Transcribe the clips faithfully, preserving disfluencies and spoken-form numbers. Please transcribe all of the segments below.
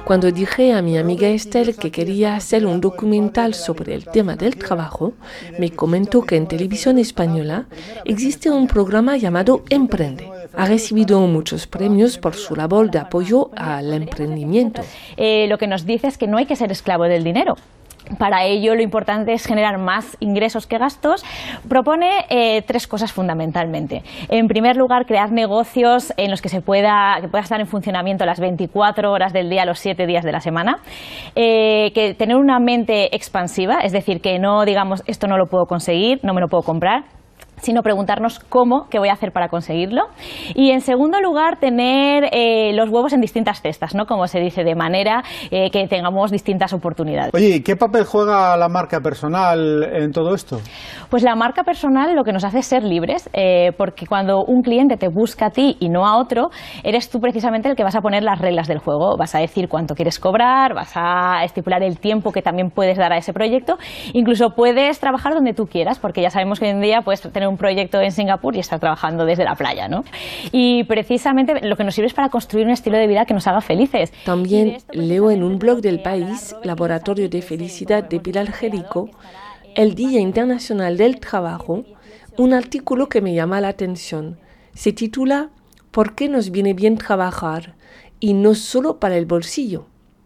Cuando dije a mi amiga Estelle que quería hacer un documental sobre el tema del trabajo, me comentó que en televisión española existe un programa llamado Emprende. Ha recibido muchos premios por su labor de apoyo al emprendimiento. Eh, lo que nos dice es que no hay que ser esclavo del dinero. Para ello lo importante es generar más ingresos que gastos. Propone eh, tres cosas fundamentalmente. En primer lugar, crear negocios en los que se pueda, que pueda estar en funcionamiento las veinticuatro horas del día, los siete días de la semana. Eh, que tener una mente expansiva, es decir, que no digamos esto no lo puedo conseguir, no me lo puedo comprar, sino preguntarnos cómo, qué voy a hacer para conseguirlo. Y en segundo lugar, tener eh, los huevos en distintas cestas, ¿no? Como se dice, de manera eh, que tengamos distintas oportunidades. Oye, ¿y qué papel juega la marca personal en todo esto? Pues la marca personal lo que nos hace es ser libres, eh, porque cuando un cliente te busca a ti y no a otro, eres tú precisamente el que vas a poner las reglas del juego. Vas a decir cuánto quieres cobrar, vas a estipular el tiempo que también puedes dar a ese proyecto. Incluso puedes trabajar donde tú quieras, porque ya sabemos que hoy en día puedes tener un proyecto en Singapur y estar trabajando desde la playa, ¿no? Y precisamente lo que nos sirve es para construir un estilo de vida que nos haga felices. También leo en un blog del País, Laboratorio de Felicidad de Pilar Jerico, el Día Internacional del Trabajo, un artículo que me llama la atención. Se titula ¿Por qué nos viene bien trabajar? Y no solo para el bolsillo.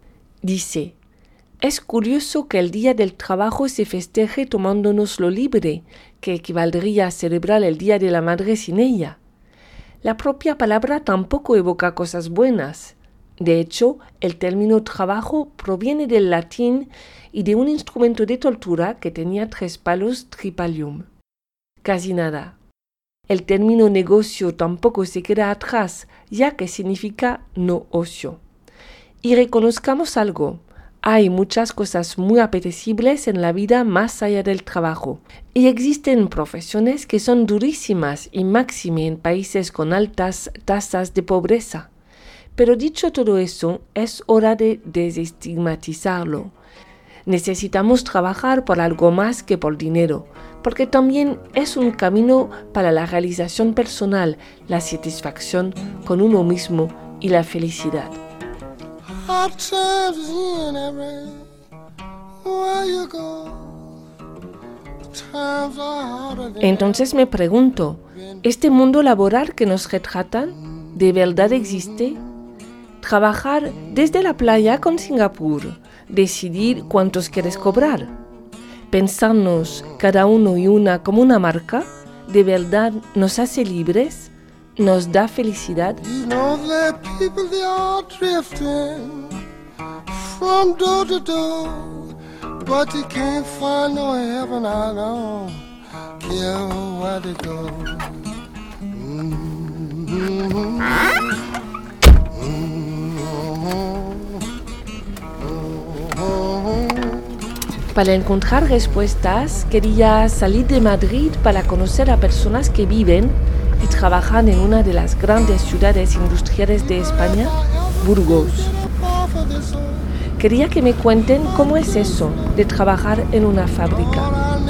Dice: es curioso que el Día del Trabajo se festeje tomándonos lo libre, que equivaldría a celebrar el Día de la Madre sin ella. La propia palabra tampoco evoca cosas buenas. De hecho, el término trabajo proviene del latín y de un instrumento de tortura que tenía tres palos, tripalium. Casi nada. El término negocio tampoco se queda atrás, ya que significa no ocio. Y reconozcamos algo. Hay muchas cosas muy apetecibles en la vida más allá del trabajo. Y existen profesiones que son durísimas y máxime en países con altas tasas de pobreza. Pero dicho todo eso, es hora de desestigmatizarlo. Necesitamos trabajar por algo más que por dinero, porque también es un camino para la realización personal, la satisfacción con uno mismo y la felicidad. Entonces me pregunto, ¿este mundo laboral que nos retratan de verdad existe? Trabajar desde la playa con Singapur, decidir cuántos quieres cobrar, pensarnos cada uno y una como una marca, ¿de verdad nos hace libres? ¿Nos da felicidad? You know that people they are drifting from door to door, but you can't find no heaven. I don't care where they go. Mm-hmm. Para encontrar respuestas, quería salir de Madrid para conocer a personas que viven y trabajan en una de las grandes ciudades industriales de España, Burgos. Quería que me cuenten cómo es eso de trabajar en una fábrica.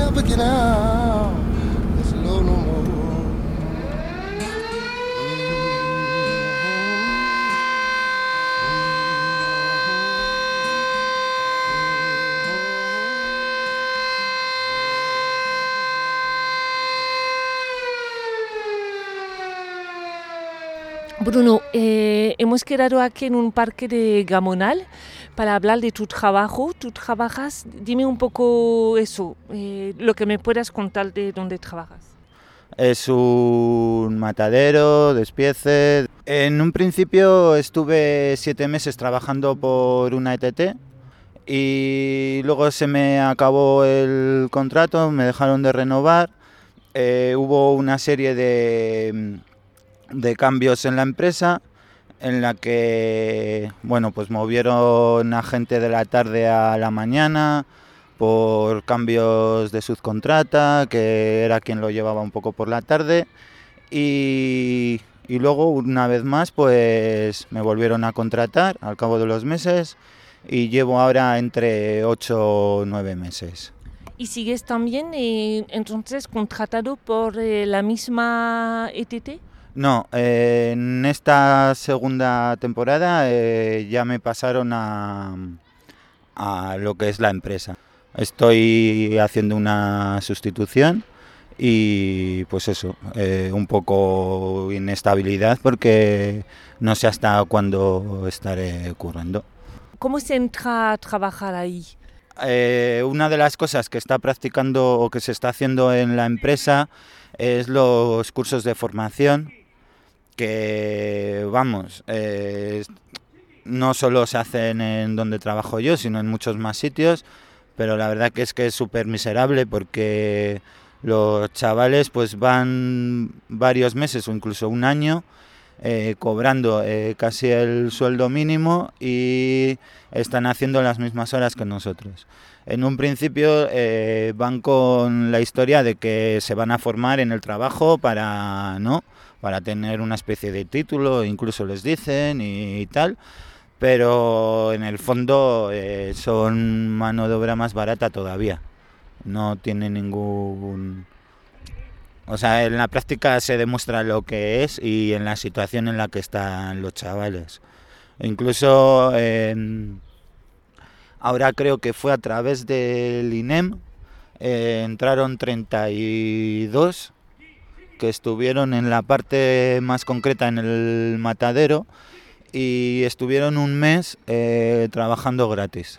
Bruno, eh, hemos quedado aquí en un parque de Gamonal para hablar de tu trabajo. Tú trabajas, dime un poco eso, eh, lo que me puedas contar de dónde trabajas. Es un matadero, despiece. En un principio estuve siete meses trabajando por una E T T y luego se me acabó el contrato, me dejaron de renovar. Eh, hubo una serie de... de cambios en la empresa, en la que, bueno, pues movieron a gente de la tarde a la mañana por cambios de subcontrata, que era quien lo llevaba un poco por la tarde, y, y luego una vez más pues me volvieron a contratar al cabo de los meses y llevo ahora entre ocho o nueve meses. ¿Y sigues también eh, entonces contratado por eh, la misma E T T? No, eh, en esta segunda temporada eh, ya me pasaron a, a lo que es la empresa. Estoy haciendo una sustitución y pues eso, eh, un poco inestabilidad porque no sé hasta cuándo estaré currando. ¿Cómo se entra a trabajar ahí? Eh, una de las cosas que está practicando o que se está haciendo en la empresa es los cursos de formación que, vamos, eh, no solo se hacen en donde trabajo yo, sino en muchos más sitios, pero la verdad que es que es súper miserable porque los chavales pues van varios meses o incluso un año eh, cobrando eh, casi el sueldo mínimo y están haciendo las mismas horas que nosotros. En un principio eh, van con la historia de que se van a formar en el trabajo para, ¿no?, para tener una especie de título, incluso les dicen y, y tal, pero en el fondo eh, son mano de obra más barata todavía. No tiene ningún... O sea, en la práctica se demuestra lo que es y en la situación en la que están los chavales. Incluso eh, ahora creo que fue a través del I N E M, eh, entraron treinta y dos que estuvieron en la parte más concreta en el matadero y estuvieron un mes eh, trabajando gratis.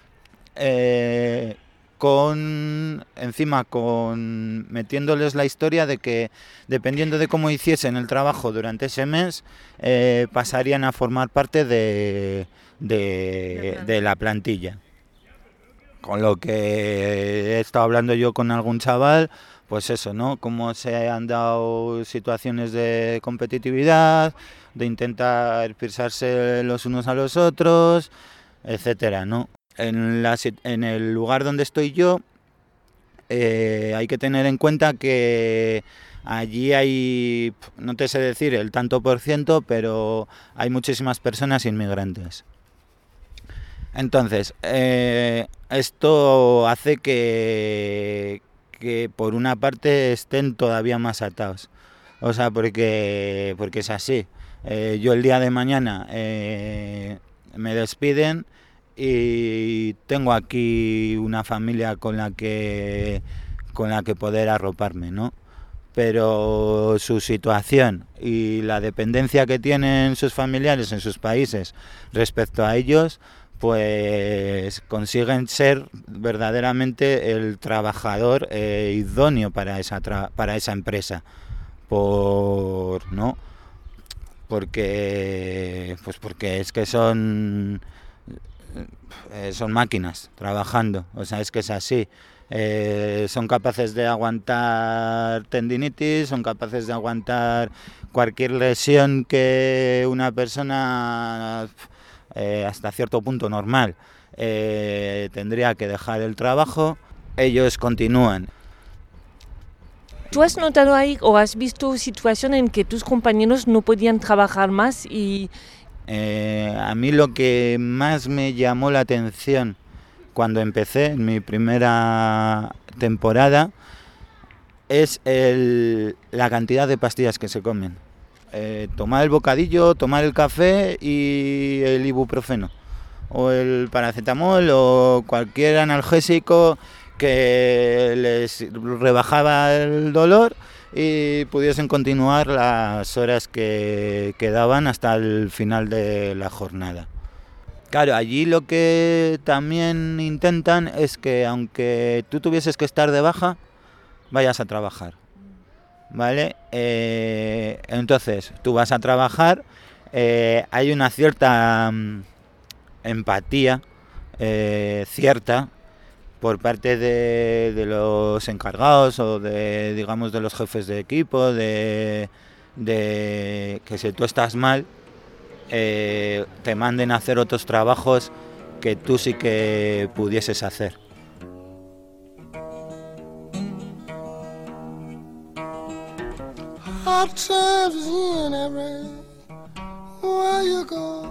Eh, con encima con metiéndoles la historia de que dependiendo de cómo hiciesen el trabajo durante ese mes eh, pasarían a formar parte de, de, de la plantilla. Con lo que he estado hablando yo con algún chaval, pues eso, ¿no? Cómo se han dado situaciones de competitividad, de intentar pisarse los unos a los otros, etcétera, ¿no? En, la, en el lugar donde estoy yo eh, hay que tener en cuenta que allí hay, no te sé decir el tanto por ciento, pero hay muchísimas personas inmigrantes. Entonces, eh, esto hace que, que por una parte estén todavía más atados. O sea, porque, porque es así. Eh, yo el día de mañana eh, me despiden y tengo aquí una familia con la que con la que poder arroparme, ¿no? Pero su situación y la dependencia que tienen sus familiares en sus países respecto a ellos, pues consiguen ser verdaderamente el trabajador eh, idóneo para esa tra- para esa empresa, por no porque pues porque es que son Eh, son máquinas trabajando, o sea, es que es así. Eh, son capaces de aguantar tendinitis, son capaces de aguantar cualquier lesión que una persona eh, hasta cierto punto normal eh, tendría que dejar el trabajo. Ellos continúan. ¿Tú has notado ahí o has visto situaciones en que tus compañeros no podían trabajar más y... Eh, a mí lo que más me llamó la atención cuando empecé en mi primera temporada es el, la cantidad de pastillas que se comen. Eh, tomar el bocadillo, tomar el café y el ibuprofeno o el paracetamol o cualquier analgésico que les rebajaba el dolor y pudiesen continuar las horas que quedaban hasta el final de la jornada. Claro, allí lo que también intentan es que aunque tú tuvieses que estar de baja, vayas a trabajar, ¿vale? Eh, entonces, tú vas a trabajar, eh, hay una cierta um, empatía, eh, cierta, por parte de, de los encargados o de, digamos, de los jefes de equipo, de, de que si tú estás mal, eh, te manden a hacer otros trabajos que tú sí que pudieses hacer. Hard times in every where you go.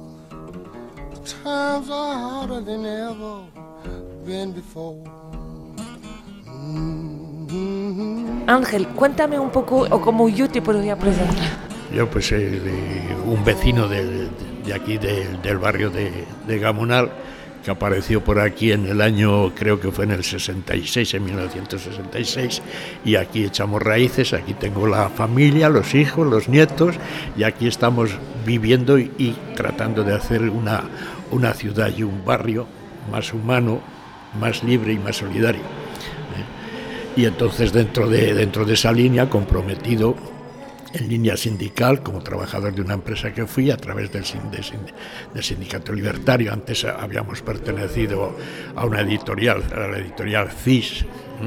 Times are harder than ever been before. Mm-hmm. Ángel, cuéntame un poco, o cómo yo te podría presentar. Yo pues eh, un vecino de, de aquí, de, del barrio de, de Gamonal, que apareció por aquí en el año, creo que fue en el sesenta y seis, en mil novecientos sesenta y seis, y aquí echamos raíces, aquí tengo la familia, los hijos, los nietos, y aquí estamos viviendo y, y tratando de hacer una, una ciudad y un barrio más humano, más libre y más solidario. ¿eh? Y entonces dentro de, dentro de esa línea, comprometido en línea sindical, como trabajador de una empresa que fui, a través del, del Sindicato Libertario. Antes habíamos pertenecido a una editorial, a la editorial C I S.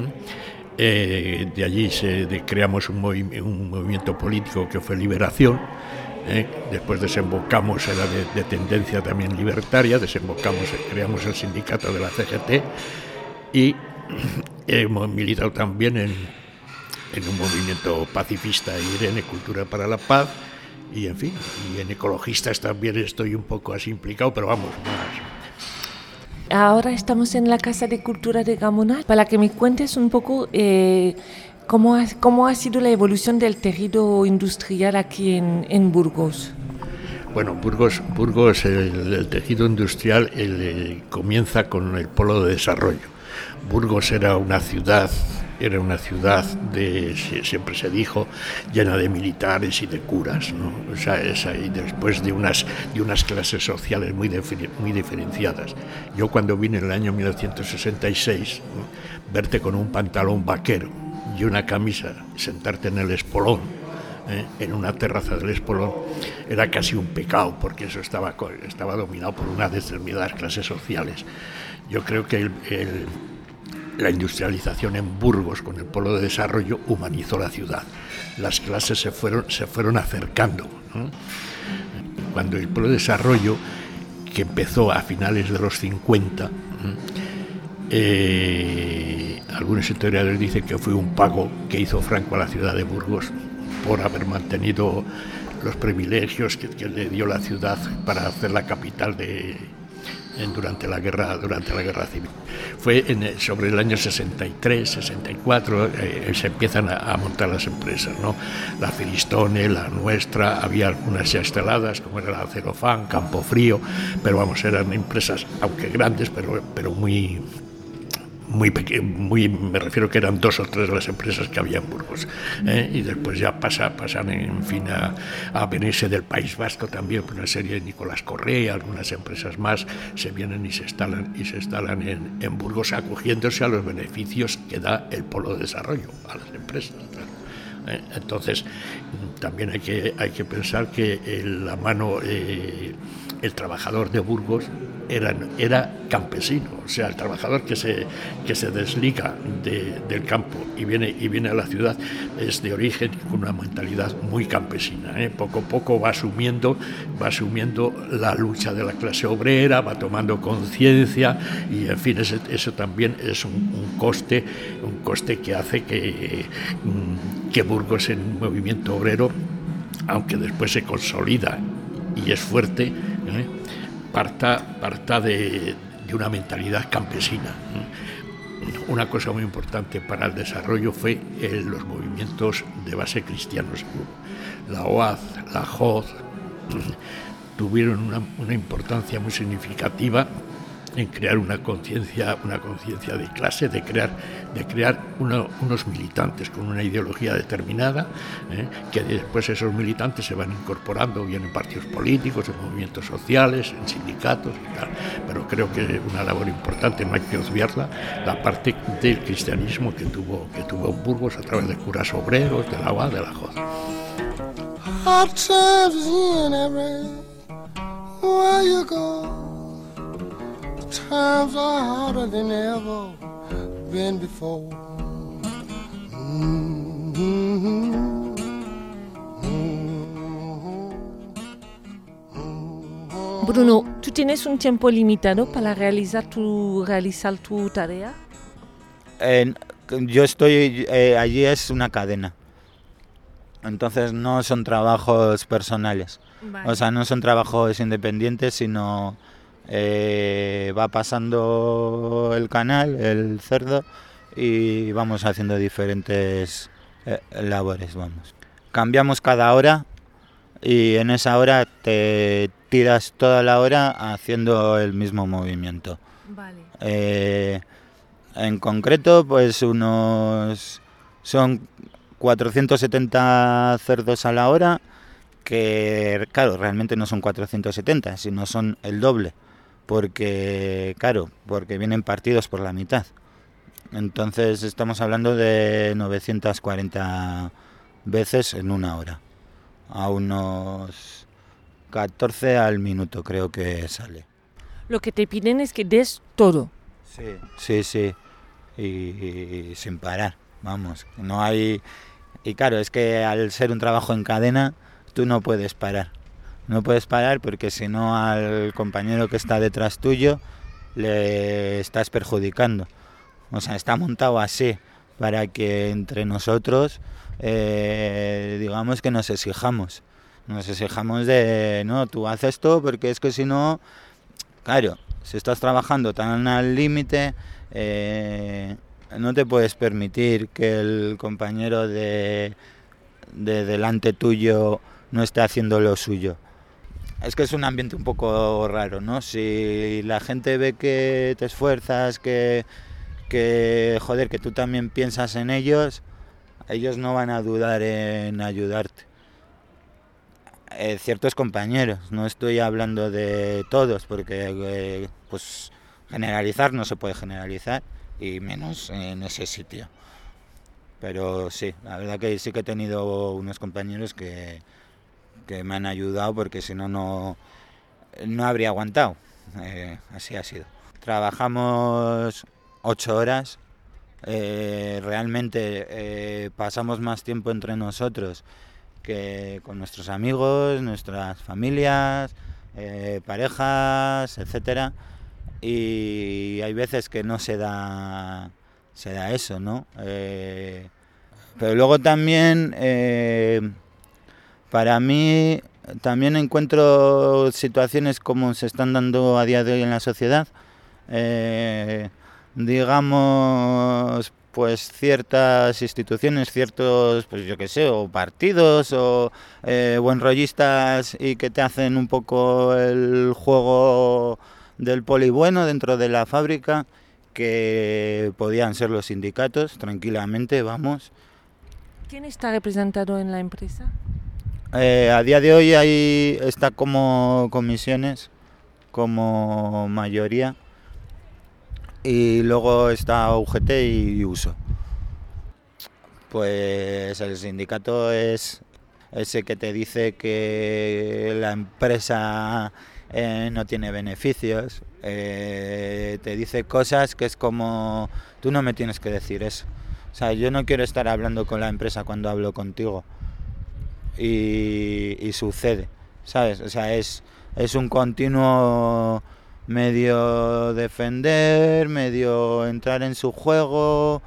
Eh, de allí se, de, creamos un, movi un movimiento político que fue Liberación. Eh, después desembocamos en la de, de tendencia también libertaria, desembocamos, creamos el sindicato de la C G T y hemos militado también en en un movimiento pacifista, Irene, Cultura para la Paz, y en fin, y en ecologistas también estoy un poco así implicado, pero vamos, más. Ahora estamos en la Casa de Cultura de Gamonal, para que me cuentes un poco eh, cómo, ha, cómo ha sido la evolución del tejido industrial aquí en, en Burgos. Bueno, Burgos, Burgos el, el tejido industrial el, el, comienza con el polo de desarrollo. Burgos era una ciudad Era una ciudad, de, siempre se dijo, llena de militares y de curas, ¿no? O sea, esa, y después de unas, de unas clases sociales muy, defini, muy diferenciadas. Yo cuando vine en el año mil novecientos sesenta y seis, ¿no? Verte con un pantalón vaquero y una camisa, sentarte en el espolón, ¿eh? en una terraza del espolón, era casi un pecado, porque eso estaba, estaba dominado por unas determinadas clases sociales. Yo creo que el, el La industrialización en Burgos con el polo de desarrollo humanizó la ciudad. Las clases se fueron, se fueron acercando, ¿no? Cuando el polo de desarrollo, que empezó a finales de los cincuenta, eh, algunos historiadores dicen que fue un pago que hizo Franco a la ciudad de Burgos por haber mantenido los privilegios que, que le dio la ciudad para hacer la capital de durante la guerra durante la guerra civil. Fue en, sobre el año sesenta y tres, sesenta y cuatro eh, se empiezan a, a montar las empresas, ¿no? La Firistone, la nuestra, había algunas ya instaladas como era la Celofán, Campofrío, pero vamos, eran empresas aunque grandes, pero pero muy muy pequeño, muy, me refiero que eran dos o tres las empresas que había en Burgos, ¿eh? Y después ya pasa, pasan en fin a, a venirse del País Vasco también, por una serie de Nicolás Correa, algunas empresas más se vienen y se instalan y se instalan en, en Burgos, acogiéndose a los beneficios que da el polo de desarrollo a las empresas, claro. ¿Eh? Entonces también hay que, hay que pensar que el, la mano eh, el trabajador de Burgos era, era campesino, o sea, el trabajador que se, que se desliga de, del campo y viene, y viene a la ciudad es de origen con una mentalidad muy campesina, ¿eh? Poco a poco va asumiendo, va asumiendo la lucha de la clase obrera, va tomando conciencia y, en fin, ese, eso también es un, un coste, un coste que hace que, que Burgos en un movimiento obrero, aunque después se consolida y es fuerte, ¿eh? parta, parta de, de una mentalidad campesina. Una cosa muy importante para el desarrollo fue eh, los movimientos de base cristianos. La O A Z, la J O D, tuvieron una, una importancia muy significativa en crear una conciencia, una conciencia de clase, de crear, de crear uno, unos militantes con una ideología determinada, ¿eh? que después esos militantes se van incorporando bien en partidos políticos, en movimientos sociales, en sindicatos y tal. Pero creo que una labor importante, no hay que obviarla, la parte del cristianismo que tuvo, que tuvo en Burgos a través de curas obreros, de la O A, de la J O D. Times are harder than ever been before. Mm-hmm. Bruno, ¿tú tienes un tiempo limitado para realizar tu, realizar tu tarea? Eh, yo estoy, eh, allí es una cadena. Entonces no son trabajos personales. Vale. O sea, no son trabajos independientes, sino... Eh, va pasando el canal, el cerdo, y vamos haciendo diferentes eh, labores, vamos. Cambiamos cada hora y en esa hora te tiras toda la hora haciendo el mismo movimiento. Vale. Eh, en concreto, pues unos son cuatrocientos setenta cerdos a la hora, que claro, realmente no son cuatrocientos setenta, sino son el doble, porque claro, porque vienen partidos por la mitad. Entonces estamos hablando de novecientas cuarenta veces en una hora, a unos catorce al minuto creo que sale. Lo que te piden es que des todo. Sí, sí, sí, y, y, y sin parar, vamos, no hay... Y claro, es que al ser un trabajo en cadena, tú no puedes parar, no puedes parar porque si no al compañero que está detrás tuyo le estás perjudicando. O sea, está montado así para que entre nosotros, eh, digamos que nos exijamos. Nos exijamos de, no, tú haces esto porque es que si no, claro, si estás trabajando tan al límite, eh, no te puedes permitir que el compañero de, de delante tuyo no esté haciendo lo suyo. Es que es un ambiente un poco raro, ¿no? Si la gente ve que te esfuerzas, que, que joder, que tú también piensas en ellos, ellos no van a dudar en ayudarte. Eh, ciertos compañeros, no estoy hablando de todos, porque eh, pues generalizar no se puede generalizar, y menos en ese sitio. Pero sí, la verdad que sí que he tenido unos compañeros que, que me han ayudado, porque si no, no, no habría aguantado. Eh, así ha sido. Trabajamos ocho horas, eh, realmente eh, pasamos más tiempo entre nosotros que con nuestros amigos, nuestras familias, eh, parejas, etcétera. Y hay veces que no se da, se da eso, ¿no? Eh, pero luego también, eh, para mí, también encuentro situaciones como se están dando a día de hoy en la sociedad. Eh, digamos, pues ciertas instituciones, ciertos, pues yo qué sé, o partidos o eh, buenrollistas, y que te hacen un poco el juego del poli bueno dentro de la fábrica, que podían ser los sindicatos, tranquilamente, vamos. ¿Quién está representado en la empresa? Eh, a día de hoy ahí está como comisiones, como mayoría. Y luego está U G T y Uso. Pues el sindicato es ese que te dice que la empresa eh, no tiene beneficios, eh, te dice cosas que es como, tú no me tienes que decir eso. O sea, yo no quiero estar hablando con la empresa cuando hablo contigo. Y, y sucede, ¿sabes? O sea, es, es un continuo medio defender, medio entrar en su juego,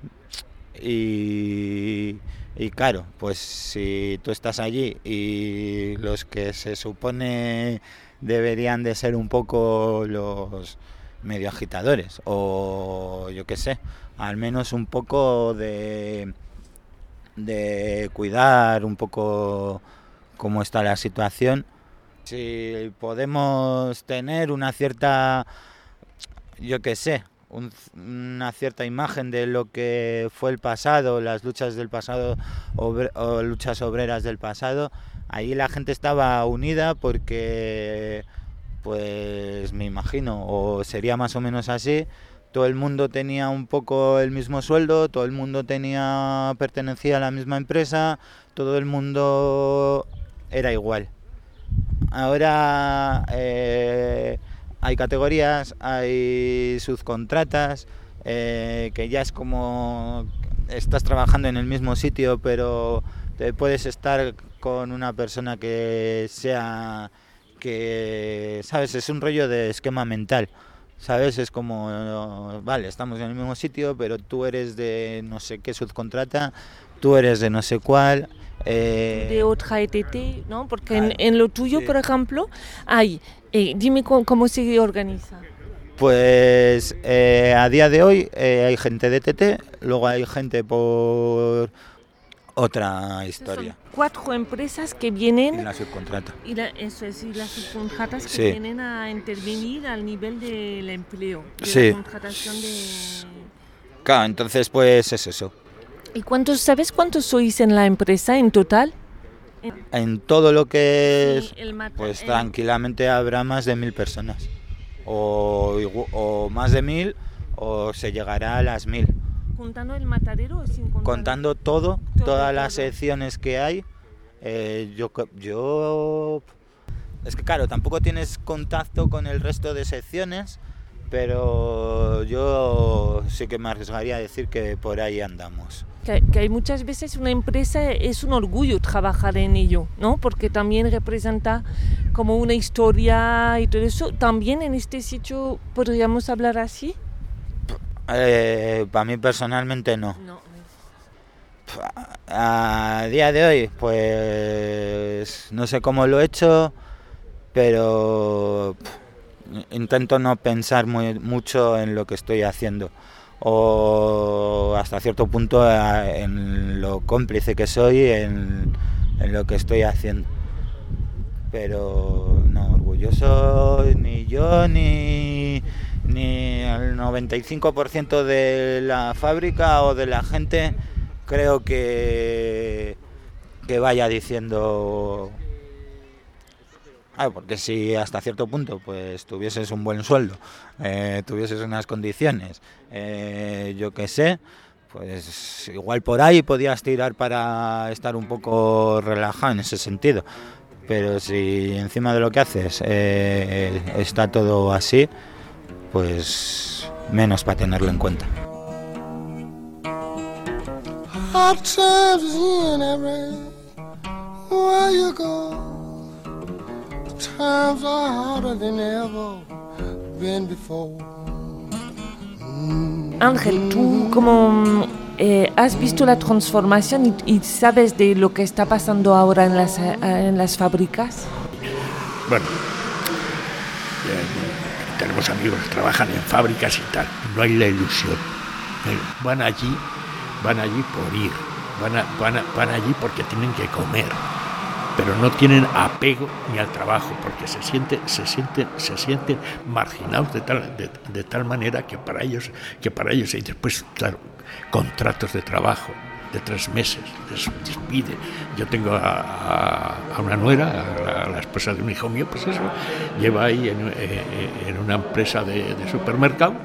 y, y claro, pues si tú estás allí y los que se supone deberían de ser un poco los medio agitadores, o yo qué sé, al menos un poco de, de cuidar un poco cómo está la situación. Si podemos tener una cierta, yo qué sé, un, una cierta imagen de lo que fue el pasado, las luchas del pasado obre, o luchas obreras del pasado, ahí la gente estaba unida porque, pues me imagino, o sería más o menos así, todo el mundo tenía un poco el mismo sueldo, todo el mundo tenía pertenecía a la misma empresa, todo el mundo era igual. Ahora eh, hay categorías, hay subcontratas, eh, que ya es como estás trabajando en el mismo sitio, pero te puedes estar con una persona que sea, que, ¿sabes? Es un rollo de esquema mental, ¿sabes? Es como, vale, estamos en el mismo sitio, pero tú eres de no sé qué subcontrata, tú eres de no sé cuál. Eh, de otra E T T, ¿no? Porque claro, en, en lo tuyo, sí, por ejemplo, hay, eh, dime cómo, cómo se organiza. Pues eh, a día de hoy eh, hay gente de E T T, luego hay gente por otra historia. Son cuatro empresas que vienen... Y la subcontrata. Y la, eso es, y las subcontratas que Sí. vienen a intervenir al nivel del empleo, de Sí. la contratación de... Claro, entonces pues es eso. ¿Y cuántos, sabes cuántos sois en la empresa en total? En todo lo que es, Sí, el mata- pues el- tranquilamente habrá más de mil personas. O, igu- o más de mil, o se llegará a las mil. ¿Contando el matadero o sin contar? Contando todo, Todo, todas las todo. secciones que hay, eh, yo, co- yo... Es que claro, tampoco tienes contacto con el resto de secciones, pero yo sí que me arriesgaría a decir que por ahí andamos. Que, que hay muchas veces una empresa, es un orgullo trabajar en ello, ¿no? Porque también representa como una historia y todo eso. También en este sitio podríamos hablar así. Eh, para mí personalmente no. No. A día de hoy, pues no sé cómo lo he hecho, pero pff, intento no pensar muy, mucho en lo que estoy haciendo, o hasta cierto punto eh, en lo cómplice que soy en, en lo que estoy haciendo. Pero no, orgulloso ni yo ni, ni el noventa y cinco por ciento de la fábrica o de la gente creo que, que vaya diciendo... Ah, porque si hasta cierto punto pues tuvieses un buen sueldo, eh, tuvieses unas condiciones, eh, yo qué sé, pues igual por ahí podías tirar para estar un poco relajado en ese sentido. Pero si encima de lo que haces eh, está todo así, pues menos para tenerlo en cuenta. Hot times in every where you go. Times are harder than ever been before. Ángel, tú como eh, has visto la transformación y, y sabes de lo que está pasando ahora en las, eh, en las fábricas. Bueno, eh, tenemos amigos que trabajan en fábricas y tal, no hay la ilusión. Eh, Van allí, van allí por ir, van, a- van, a- van allí porque tienen que comer, pero no tienen apego ni al trabajo, porque se sienten, se sienten, se sienten marginados de tal, de, de tal manera que para ellos, que para ellos, y después, claro, contratos de trabajo de tres meses, les despide. Yo tengo a, a, a una nuera, a la, a la esposa de un hijo mío, pues eso, lleva ahí en, eh, en una empresa de, de supermercado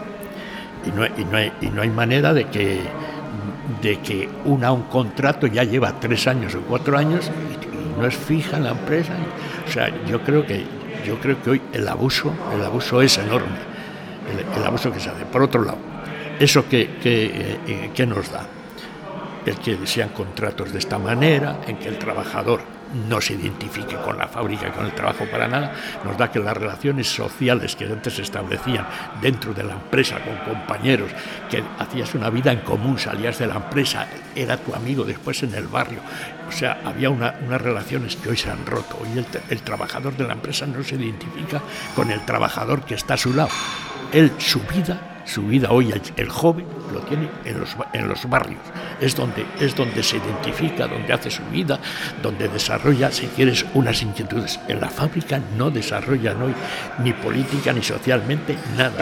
y no, y, no hay, y no hay manera de que, de que una un contrato ya lleva tres años o cuatro años y, y no es fija en la empresa. O sea, yo creo que, yo creo que hoy el abuso, el abuso es enorme, el, el abuso que se hace. Por otro lado, ¿eso qué, qué, eh, qué nos da? El que sean contratos de esta manera, en que el trabajador no se identifique con la fábrica, con el trabajo para nada, nos da que las relaciones sociales que antes se establecían dentro de la empresa con compañeros, que hacías una vida en común, salías de la empresa, era tu amigo después en el barrio, o sea, había una, unas relaciones que hoy se han roto. Hoy el, el trabajador de la empresa no se identifica con el trabajador que está a su lado. Él, su vida, su vida hoy el, el joven lo tiene en los, en los barrios, es donde, es donde se identifica, donde hace su vida, donde desarrolla, si quieres, unas inquietudes. En la fábrica no desarrollan hoy ni política ni socialmente nada,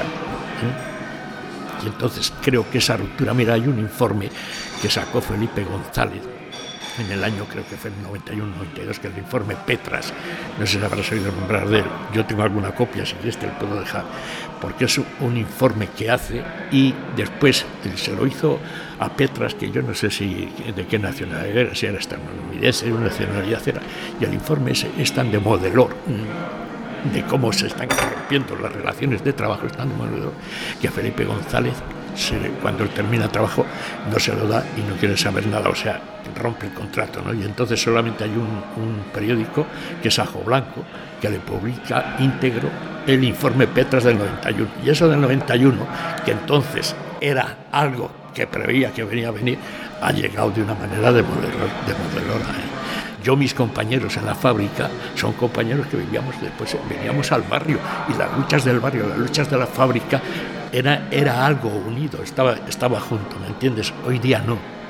¿eh? Y entonces creo que esa ruptura, mira, hay un informe que sacó Felipe González en el año, creo que fue en el noventa y uno noventa y dos, que es el informe Petras, no sé si habrás oído nombrar de él, yo tengo alguna copia, si quieres te lo puedo dejar, porque es un informe que hace y después se lo hizo a Petras, que yo no sé si de qué nacionalidad era, si era estadounidense, una nacionalidad era, y el informe ese es tan demoledor de cómo se están corrompiendo las relaciones de trabajo, es tan demoledor que a Felipe González, Se, cuando él termina el trabajo, no se lo da y no quiere saber nada, o sea, rompe el contrato, ¿no? Y entonces solamente hay un, un periódico, que es Ajo Blanco, que le publica íntegro el informe Petras del noventa y uno. Y eso del noventa y uno, que entonces era algo que preveía que venía a venir, ha llegado de una manera demoledora, ¿eh? Yo, mis compañeros en la fábrica, son compañeros que vivíamos después, veníamos al barrio, y las luchas del barrio, las luchas de la fábrica, Era, era algo unido, estaba, estaba junto, ¿me entiendes? Hoy día no,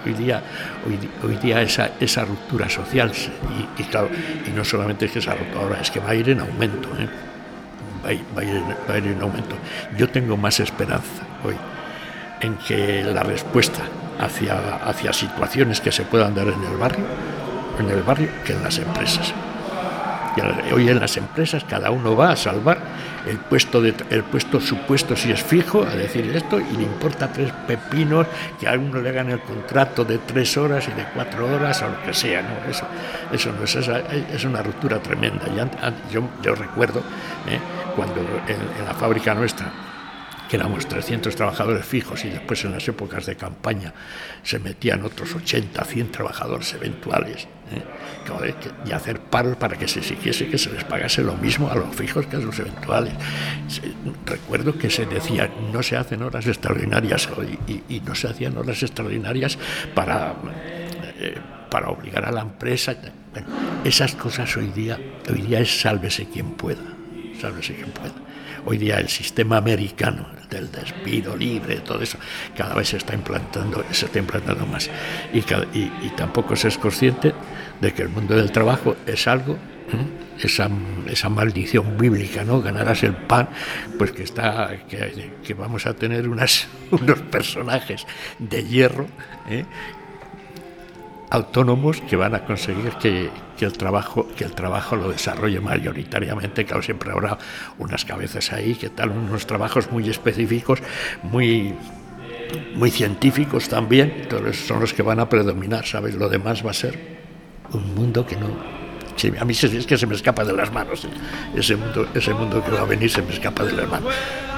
Hoy día, hoy, hoy día esa, esa ruptura social, y, y claro, y no solamente es que esa ruptura, ahora es que va a ir en aumento, ¿eh? va, a ir, va, a ir, va a ir en aumento. Yo tengo más esperanza hoy en que la respuesta hacia, hacia situaciones que se puedan dar en el barrio, en el barrio que en las empresas. Y hoy en las empresas cada uno va a salvar el puesto, de, el puesto su puesto si es fijo, a decir esto, y le importa tres pepinos que a uno le hagan el contrato de tres horas y de cuatro horas o lo que sea, ¿no? Eso, eso no es, esa, es una ruptura tremenda. Y yo, yo recuerdo ¿eh? cuando en, en la fábrica nuestra, que éramos trescientos trabajadores fijos y después en las épocas de campaña se metían otros ochenta, cien trabajadores eventuales, ¿eh? y hacer paros para que se exigiese que se les pagase lo mismo a los fijos que a los eventuales. Recuerdo que se decía, no se hacen horas extraordinarias hoy, y, y no se hacían horas extraordinarias para, eh, para obligar a la empresa. Bueno, esas cosas hoy día, hoy día es sálvese quien pueda, sálvese quien pueda. Hoy día el sistema americano del despido libre, todo eso, cada vez se está implantando, se está implantando más. Y, y, y tampoco se es consciente de que el mundo del trabajo es algo, ¿eh? esa, esa maldición bíblica, ¿no? Ganarás el pan, pues que está, que, que vamos a tener unas, unos personajes de hierro, ¿eh? autónomos que van a conseguir que, que el trabajo que el trabajo lo desarrolle mayoritariamente. Claro, siempre habrá unas cabezas ahí que tal, unos trabajos muy específicos, muy muy científicos también, entonces son los que van a predominar, ¿sabes? Lo demás va a ser un mundo que no, sí, a mí es que se me escapa de las manos, ¿eh? ese mundo ese mundo que va a venir se me escapa de las manos.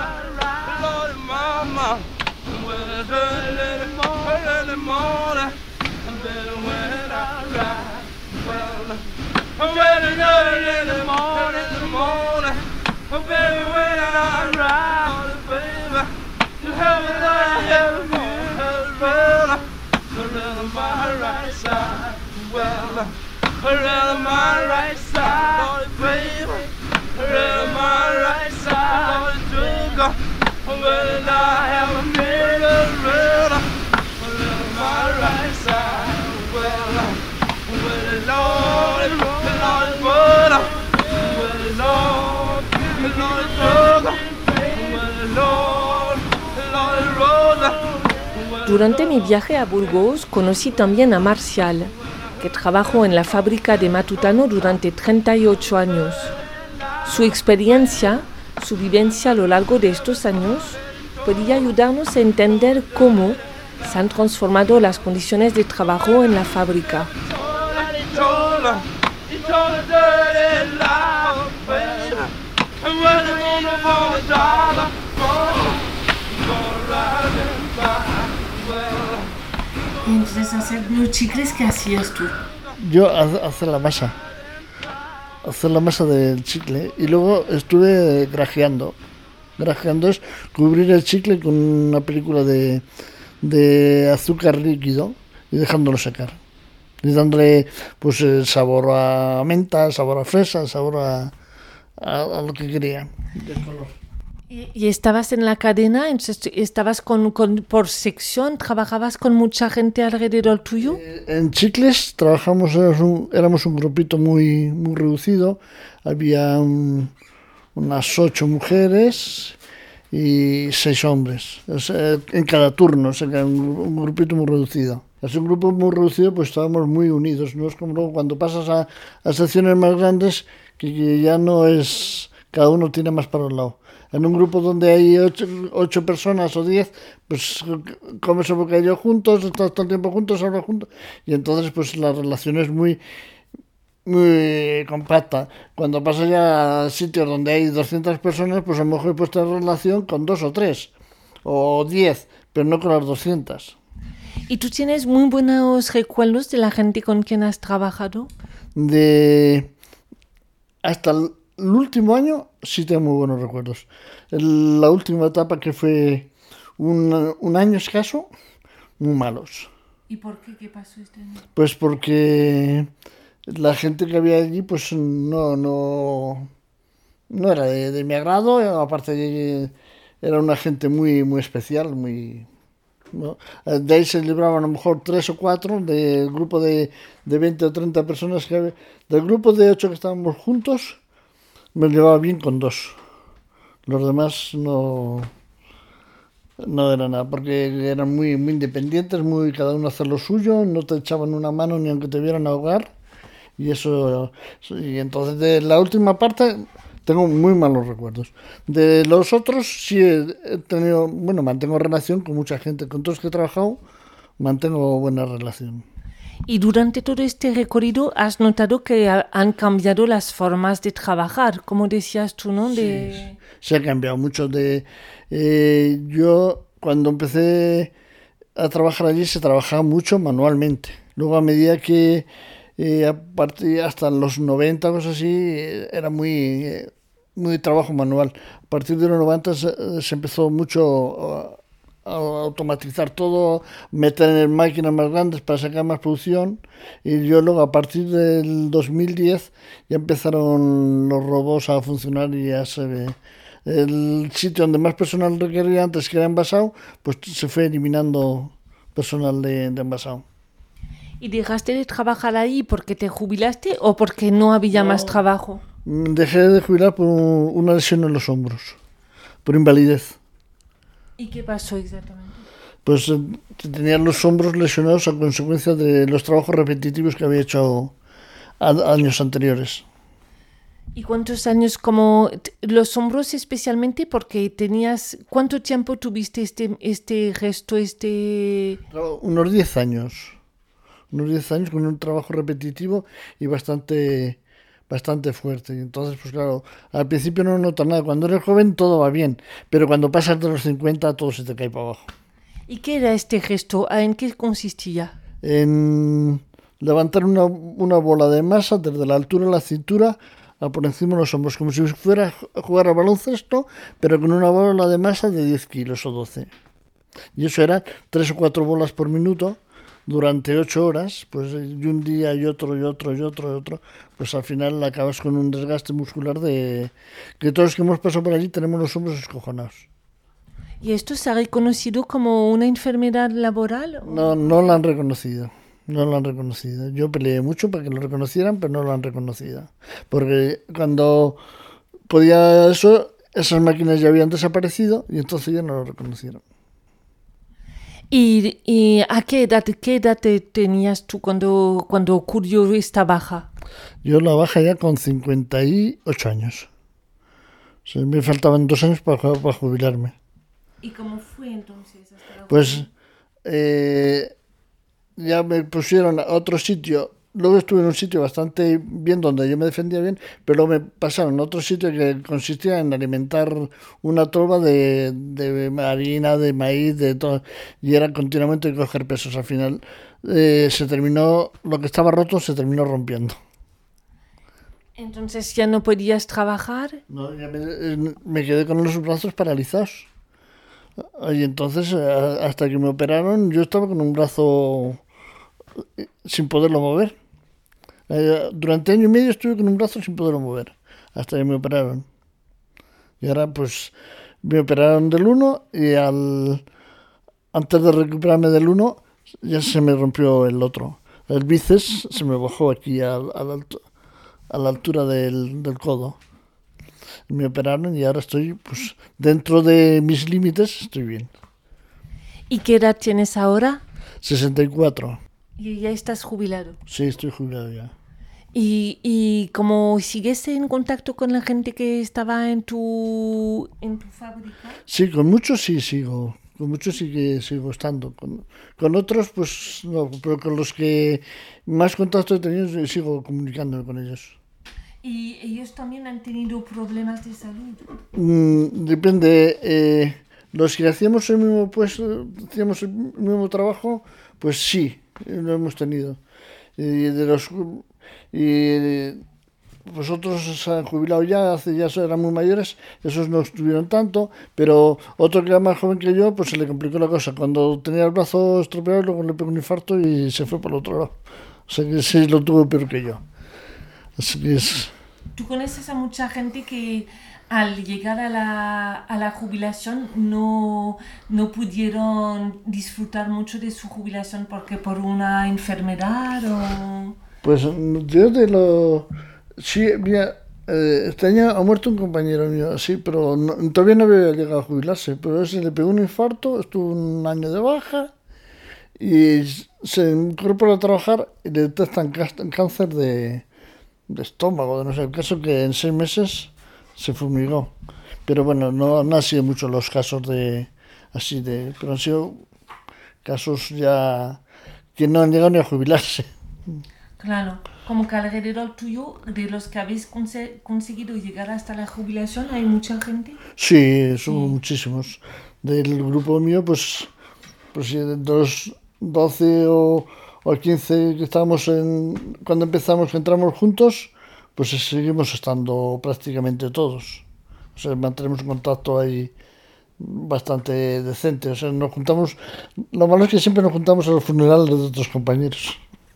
I'm ready, ready in the morning, in the morning. Oh, baby, when I ride, baby, you have me there, have me there, around my right side, well, around my right side, baby, around my right side, drink, when I have a mirror, around my right side, well, well, Lord, Lord, Lord, well, Lord, Lord, well, Lord, Lord, Lord. Durante mi viaje a Burgos conocí también a Marcial, que trabajó en la fábrica de Matutano durante treinta y ocho años. Su experiencia, su vivencia a lo largo de estos años, podría ayudarnos a entender cómo se han transformado las condiciones de trabajo en la fábrica. Y entonces hacer los chicles, ¿qué hacías tú? Yo hacer la masa, hacer la masa del chicle, y luego estuve grajeando. Grajeando es cubrir el chicle con una película de, de azúcar líquido y dejándolo secar. Y dándole pues el sabor a menta, sabor a fresa, sabor a, a, a lo que quería, de color. ¿Y, y estabas en la cadena? Entonces, ¿estabas con, con, por sección? ¿Trabajabas con mucha gente alrededor tuyo? Eh, en chicles trabajamos, éramos un, éramos un grupito muy, muy reducido. Había un, unas ocho mujeres y seis hombres. O sea, en cada turno, o sea, un, un grupito muy reducido. Es un grupo muy reducido, pues estábamos muy unidos. No es como luego cuando pasas a, a secciones más grandes, que, que ya no es, cada uno tiene más para un lado. En un grupo donde hay ocho, ocho personas o diez, pues comes un bocadillo juntos, estás todo el tiempo juntos, hablas juntos, y entonces pues la relación es muy, muy compacta. Cuando pasas ya a sitios donde hay doscientas personas, pues a lo mejor puedes tener relación con dos o tres, o diez, pero no con las doscientas. ¿Y tú tienes muy buenos recuerdos de la gente con quien has trabajado? De hasta el, el último año sí tengo muy buenos recuerdos. El, la última etapa, que fue un, un año escaso, muy malos. ¿Y por qué? ¿Qué pasó este año? Pues porque la gente que había allí pues no, no, no era de, de mi agrado, aparte de, era una gente muy, muy especial, muy... ¿no? De ahí se libraban a lo mejor tres o cuatro del grupo de, de veinte o treinta personas que había. Del grupo de ocho que estábamos juntos, me llevaba bien con dos. Los demás no, no era nada, porque eran muy, muy independientes, muy cada uno hacer lo suyo, no te echaban una mano ni aunque te vieran ahogar. Y eso, y entonces de la última parte tengo muy malos recuerdos. De los otros sí he tenido, bueno, mantengo relación con mucha gente, con todos los que he trabajado mantengo buena relación. Y durante todo este recorrido has notado que ha, han cambiado las formas de trabajar, como decías tú, ¿no? De... Sí, se ha cambiado mucho. De, eh, yo cuando empecé a trabajar allí se trabajaba mucho manualmente. Luego a medida que eh, a partir hasta los noventa, cosas así, era muy, eh, muy trabajo manual. A partir de los noventa se, se empezó mucho a, a automatizar todo, meter en máquinas más grandes para sacar más producción, y yo luego a partir del dos mil diez ya empezaron los robots a funcionar y ya se ve. El sitio donde más personal requería antes, que era envasado, pues se fue eliminando personal de, de envasado. ¿Y dejaste de trabajar ahí porque te jubilaste o porque no había no, más trabajo? Dejé de jubilar por una lesión en los hombros, por invalidez. ¿Y qué pasó exactamente? Pues eh, tenía los hombros lesionados a consecuencia de los trabajos repetitivos que había hecho a, a años anteriores. ¿Y cuántos años, como los hombros especialmente, porque tenías, cuánto tiempo tuviste este, este gesto, este...? Unos diez años, unos diez años con un trabajo repetitivo y bastante, bastante fuerte. Y entonces, pues claro, al principio no notas nada, cuando eres joven todo va bien, pero cuando pasas de los cincuenta todo se te cae para abajo. ¿Y qué era este gesto? ¿En qué consistía? En levantar una, una bola de masa desde la altura de la cintura a por encima de los hombros, como si fuera a jugar al baloncesto, pero con una bola de masa de diez kilos o doce. Y eso era tres o cuatro bolas por minuto durante ocho horas, pues y un día y otro y otro y otro y otro, pues al final acabas con un desgaste muscular de que todos los que hemos pasado por allí tenemos los hombros escojonados. ¿Y esto se ha reconocido como una enfermedad laboral? No, no lo han reconocido. No lo han reconocido. Yo peleé mucho para que lo reconocieran, pero no lo han reconocido. Porque cuando podía eso, esas máquinas ya habían desaparecido y entonces ya no lo reconocieron. ¿Y, y a qué edad, qué edad tenías tú cuando, cuando ocurrió esta baja? Yo la baja ya con cincuenta y ocho años. O sea, me faltaban dos años para, para jubilarme. ¿Y cómo fue entonces? Hasta pues... Eh, ya me pusieron a otro sitio, luego estuve en un sitio bastante bien donde yo me defendía bien, pero luego me pasaron a otro sitio que consistía en alimentar una trova de, de harina, de maíz, de todo, y era continuamente coger pesos. Al final eh, se terminó, lo que estaba roto se terminó rompiendo. ¿Entonces ya no podías trabajar? No, ya me, me quedé con los brazos paralizados. Y entonces, hasta que me operaron, yo estaba con un brazo sin poderlo mover. Durante año y medio estuve con un brazo sin poderlo mover, hasta que me operaron. Y ahora, pues, me operaron del uno y al antes de recuperarme del uno, ya se me rompió el otro. El bíceps se me bajó aquí a, a, la, a la altura del, del codo. Me operaron y ahora estoy, pues, dentro de mis límites, estoy bien. ¿Y qué edad tienes ahora? sesenta y cuatro. ¿Y ya estás jubilado? Sí, estoy jubilado ya. ¿Y, y cómo sigues en contacto con la gente que estaba en tu, en tu fábrica? Sí, con muchos sí sigo. Con muchos sí que sigo estando. Con, con otros, pues no, pero con los que más contacto he tenido sigo comunicándome con ellos. ¿Y ellos también han tenido problemas de salud? Mm, depende. Eh, los que hacíamos el mismo pues hacíamos el mismo trabajo, pues sí, lo hemos tenido. Y de los y vosotros se han jubilado ya, hace ya eran muy mayores, esos no estuvieron tanto, pero otro que era más joven que yo, pues se le complicó la cosa. Cuando tenía el brazo estropeado, luego le pegó un infarto y se fue para el otro lado. O sea que sí lo tuvo peor que yo. Así que es... tú conoces a mucha gente que al llegar a la, a la jubilación no, no pudieron disfrutar mucho de su jubilación porque por una enfermedad o... Pues yo de lo... Sí, mira, eh, este año ha muerto un compañero mío, sí, pero no, todavía no había llegado a jubilarse, pero ese le pegó un infarto, estuvo un año de baja y se incorporó a trabajar y le detectan cáncer de, de estómago, no sé, el caso que en seis meses se fumigó. Pero bueno, no, no han sido muchos los casos de así de, pero han sido casos ya que no han llegado ni a jubilarse. Claro, como que alrededor tuyo, de los que habéis conse- conseguido llegar hasta la jubilación, ¿hay mucha gente? Sí, somos sí. muchísimos. Del grupo mío, pues, pues de los doce o, o quince que estábamos en, cuando empezamos, que entramos juntos, pues seguimos estando prácticamente todos. O sea, mantenemos un contacto ahí bastante decente. O sea, nos juntamos, lo malo es que siempre nos juntamos a los funerales de otros compañeros.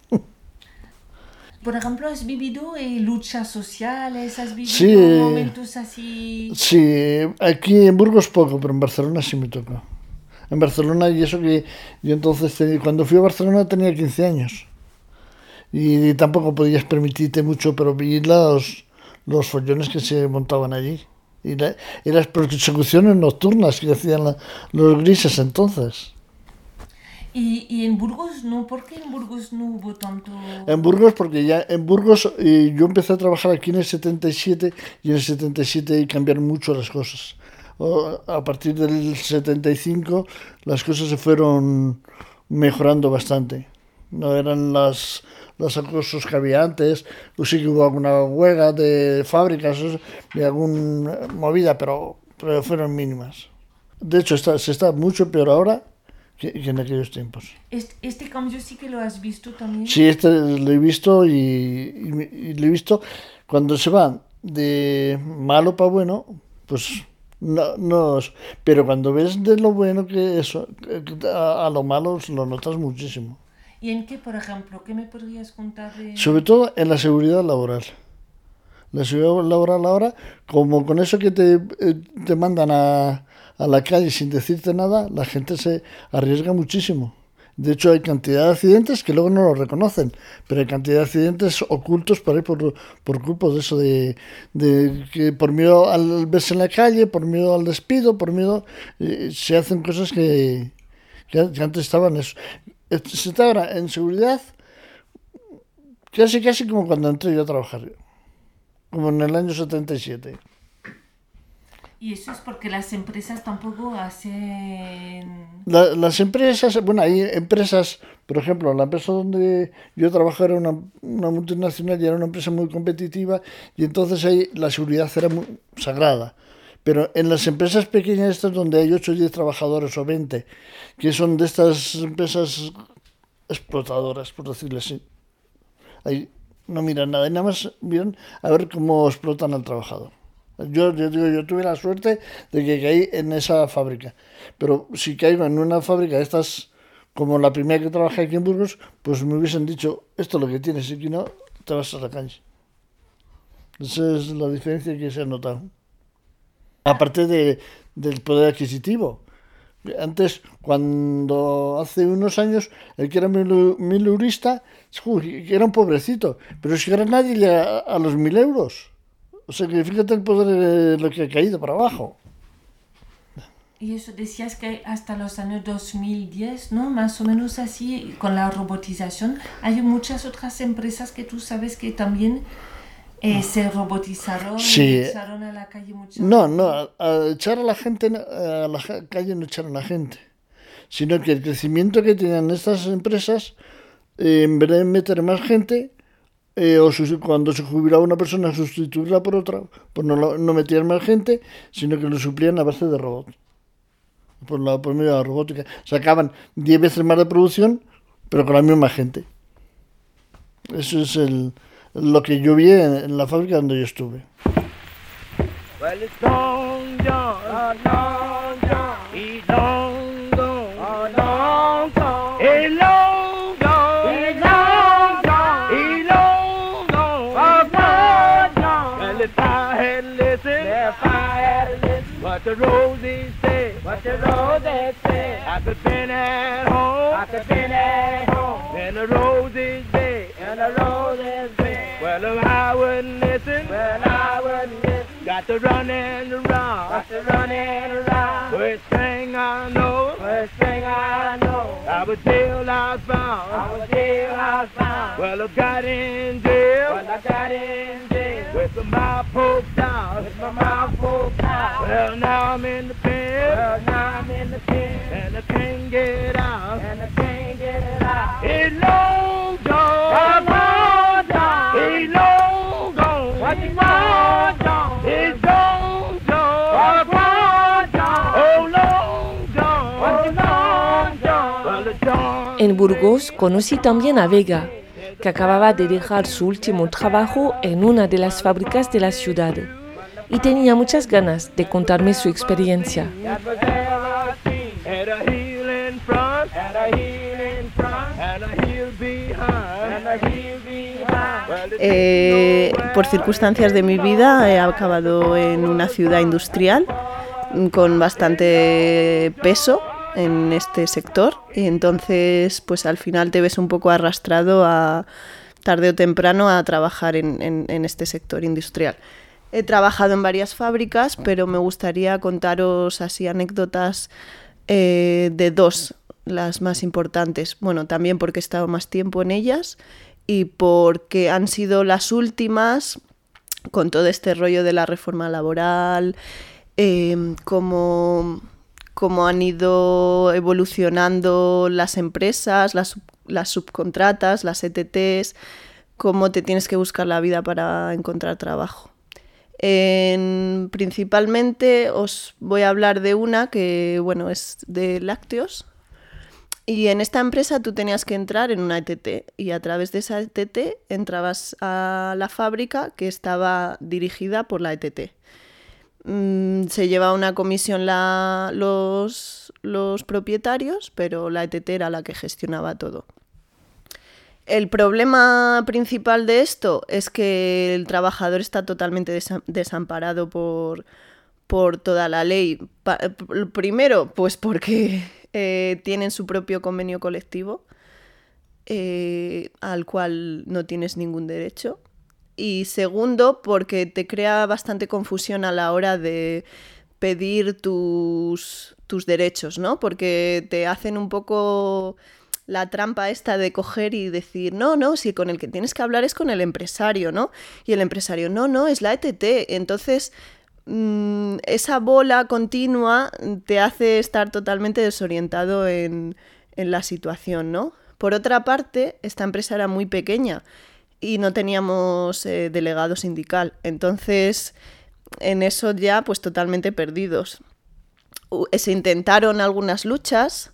Por ejemplo, ¿has vivido eh, luchas sociales? ¿Has vivido sí, momentos así? Sí, aquí en Burgos poco, pero en Barcelona sí me tocó. En Barcelona, y eso que yo entonces, cuando fui a Barcelona tenía quince años. Y, y tampoco podías permitirte mucho, pero vi los, los follones que se montaban allí. Y, la, y las persecuciones nocturnas que hacían la, los grises entonces. ¿Y, y en Burgos no? ¿Por qué en Burgos no hubo tanto...? En Burgos, porque ya en Burgos eh, yo empecé a trabajar aquí en el setenta y siete y en el setenta y siete cambiaron mucho las cosas. O, a partir del setenta y cinco las cosas se fueron mejorando bastante. No eran las, los acosos que había antes, pues sí que hubo alguna huelga de fábricas, de alguna movida, pero, pero fueron mínimas. De hecho, está, se está mucho peor ahora que, que en aquellos tiempos. Este, ¿Este cambio sí que lo has visto también? Sí, este lo he visto y, y, y lo he visto cuando se van de malo para bueno, pues no, no, pero cuando ves de lo bueno que eso, a, a lo malo lo notas muchísimo. ¿Y en qué, por ejemplo? ¿Qué me podrías contar de...? Sobre todo en la seguridad laboral. La seguridad laboral ahora, como con eso que te, te mandan a, a la calle sin decirte nada, la gente se arriesga muchísimo. De hecho, hay cantidad de accidentes que luego no lo reconocen, pero hay cantidad de accidentes ocultos por ahí por, por culpa de eso, de, de que por miedo al verse en la calle, por miedo al despido, por miedo, eh, se hacen cosas que, que, que antes estaban eso. Se está ahora en seguridad casi casi como cuando entré yo a trabajar, como en el año setenta y siete. Y eso es porque las empresas tampoco hacen... La, las empresas, bueno, hay empresas, por ejemplo, la empresa donde yo trabajaba era una, una multinacional y era una empresa muy competitiva y entonces ahí la seguridad era muy sagrada. Pero en las empresas pequeñas estas donde hay ocho o diez trabajadores o veinte, que son de estas empresas explotadoras, por decirlo así, ahí no miran nada, y nada más miran a ver cómo explotan al trabajador. Yo, yo, digo, yo tuve la suerte de que caí en esa fábrica, pero si caigo en una fábrica de estas, como la primera que trabajé aquí en Burgos, pues me hubiesen dicho, esto es lo que tienes, y que no, te vas a la calle. Esa es la diferencia que se ha notado. Aparte de, del poder adquisitivo. Antes, cuando hace unos años, el que era milurista, uy, era un pobrecito, pero si ahora nadie llega a los mil euros. O sea, que fíjate el poder de lo que ha caído para abajo. Y eso decías que hasta los años dos mil diez, ¿no? Más o menos así, con la robotización, hay muchas otras empresas que tú sabes que también eh, se robotizaron sí. y echaron a la calle mucha No, gente. no, a, a echar a la gente, a la calle no echaron a la gente, sino que el crecimiento que tenían estas empresas, eh, en vez de meter más gente, Eh, o cuando se jubilaba una persona sustituirla por otra, pues no, no metían más gente, sino que lo suplían a base de robot, por, la, por medio de la robótica. Sacaban diez veces más de producción, pero con la misma gente. Eso es el, lo que yo vi en, en la fábrica donde yo estuve. Well, it's long John, oh, long John, he's long gone, oh, long gone, he's long gone, he's long gone, he's long gone, oh, long John, What the roses say, what the roses say. I could been at home, I could been at home. And the roses say, and the roses say. Well, if I wouldn't listen, well, I wouldn't listen. Got to run and around, got to run and around. First thing I know, first thing I know. I was jailhouse bound, I was jailhouse bound. Well, I got in jail, well, I got in jail. With my mouth poked out, with my mouth poked out. Well, now I'm in the pen, well, now I'm in the pen. And I can't get out, and I can't get out. It's long gone, long gone. It's long gone, what's it long gone? It's long gone, long gone. Oh, long gone, oh, long gone. Well, it's gone. En Burgos conocí también a Vega, que acababa de dejar su último trabajo en una de las fábricas de la ciudad y tenía muchas ganas de contarme su experiencia. Eh, por circunstancias de mi vida he acabado en una ciudad industrial con bastante peso en este sector y entonces pues al final te ves un poco arrastrado a tarde o temprano a trabajar en, en, en este sector industrial. He trabajado en varias fábricas, pero me gustaría contaros así anécdotas eh, de dos, las más importantes. Bueno, también porque he estado más tiempo en ellas y porque han sido las últimas con todo este rollo de la reforma laboral, eh, como... cómo han ido evolucionando las empresas, las, las subcontratas, las E T Ts, cómo te tienes que buscar la vida para encontrar trabajo. En, principalmente os voy a hablar de una que bueno, es de lácteos y en esta empresa tú tenías que entrar en una E T T y a través de esa E T T entrabas a la fábrica que estaba dirigida por la E T T. Se llevaba una comisión la, los, los propietarios, pero la E T T era la que gestionaba todo. El problema principal de esto es que el trabajador está totalmente desa- desamparado por, por toda la ley. Pa- primero, pues porque eh, tienen su propio convenio colectivo, eh, al cual no tienes ningún derecho. Y segundo, porque te crea bastante confusión a la hora de pedir tus, tus derechos, ¿no? Porque te hacen un poco la trampa esta de coger y decir, no, no, si con el que tienes que hablar es con el empresario, ¿no? Y el empresario, no, no, es la E T T. Entonces, mmm, esa bola continua te hace estar totalmente desorientado en, en la situación, ¿no? Por otra parte, esta empresa era muy pequeña y no teníamos eh, delegado sindical. Entonces, en eso ya pues totalmente perdidos. Uh, se intentaron algunas luchas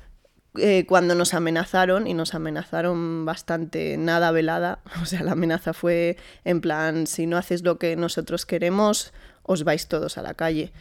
eh, cuando nos amenazaron, y nos amenazaron bastante nada velada. O sea, la amenaza fue en plan, si no haces lo que nosotros queremos, os vais todos a la calle.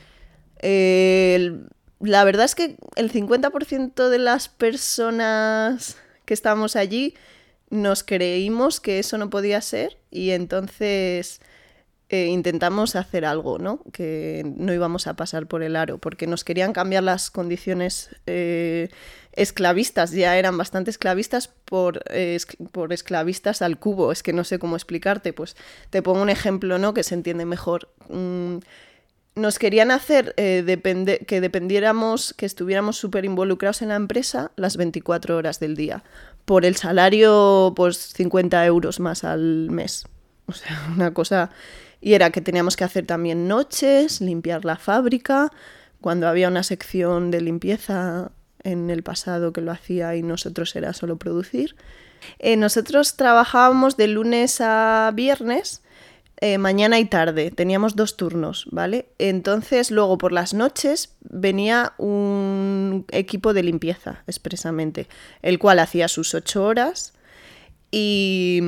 Eh, el, la verdad es que el cincuenta por ciento de las personas que estábamos allí nos creímos que eso no podía ser y entonces eh, intentamos hacer algo, ¿no? Que no íbamos a pasar por el aro, porque nos querían cambiar las condiciones eh, esclavistas, ya eran bastante esclavistas por, eh, es, por esclavistas al cubo, es que no sé cómo explicarte, pues te pongo un ejemplo, ¿no? Que se entiende mejor. Mm, nos querían hacer eh, depende- que dependiéramos, que estuviéramos súper involucrados en la empresa las veinticuatro horas del día, por el salario, pues cincuenta euros más al mes. O sea, una cosa... Y era que teníamos que hacer también noches, limpiar la fábrica, cuando había una sección de limpieza en el pasado que lo hacía y nosotros era solo producir. Eh, nosotros trabajábamos de lunes a viernes, eh, mañana y tarde, teníamos dos turnos, ¿vale? Entonces luego por las noches venía un equipo de limpieza expresamente, el cual hacía sus ocho horas y,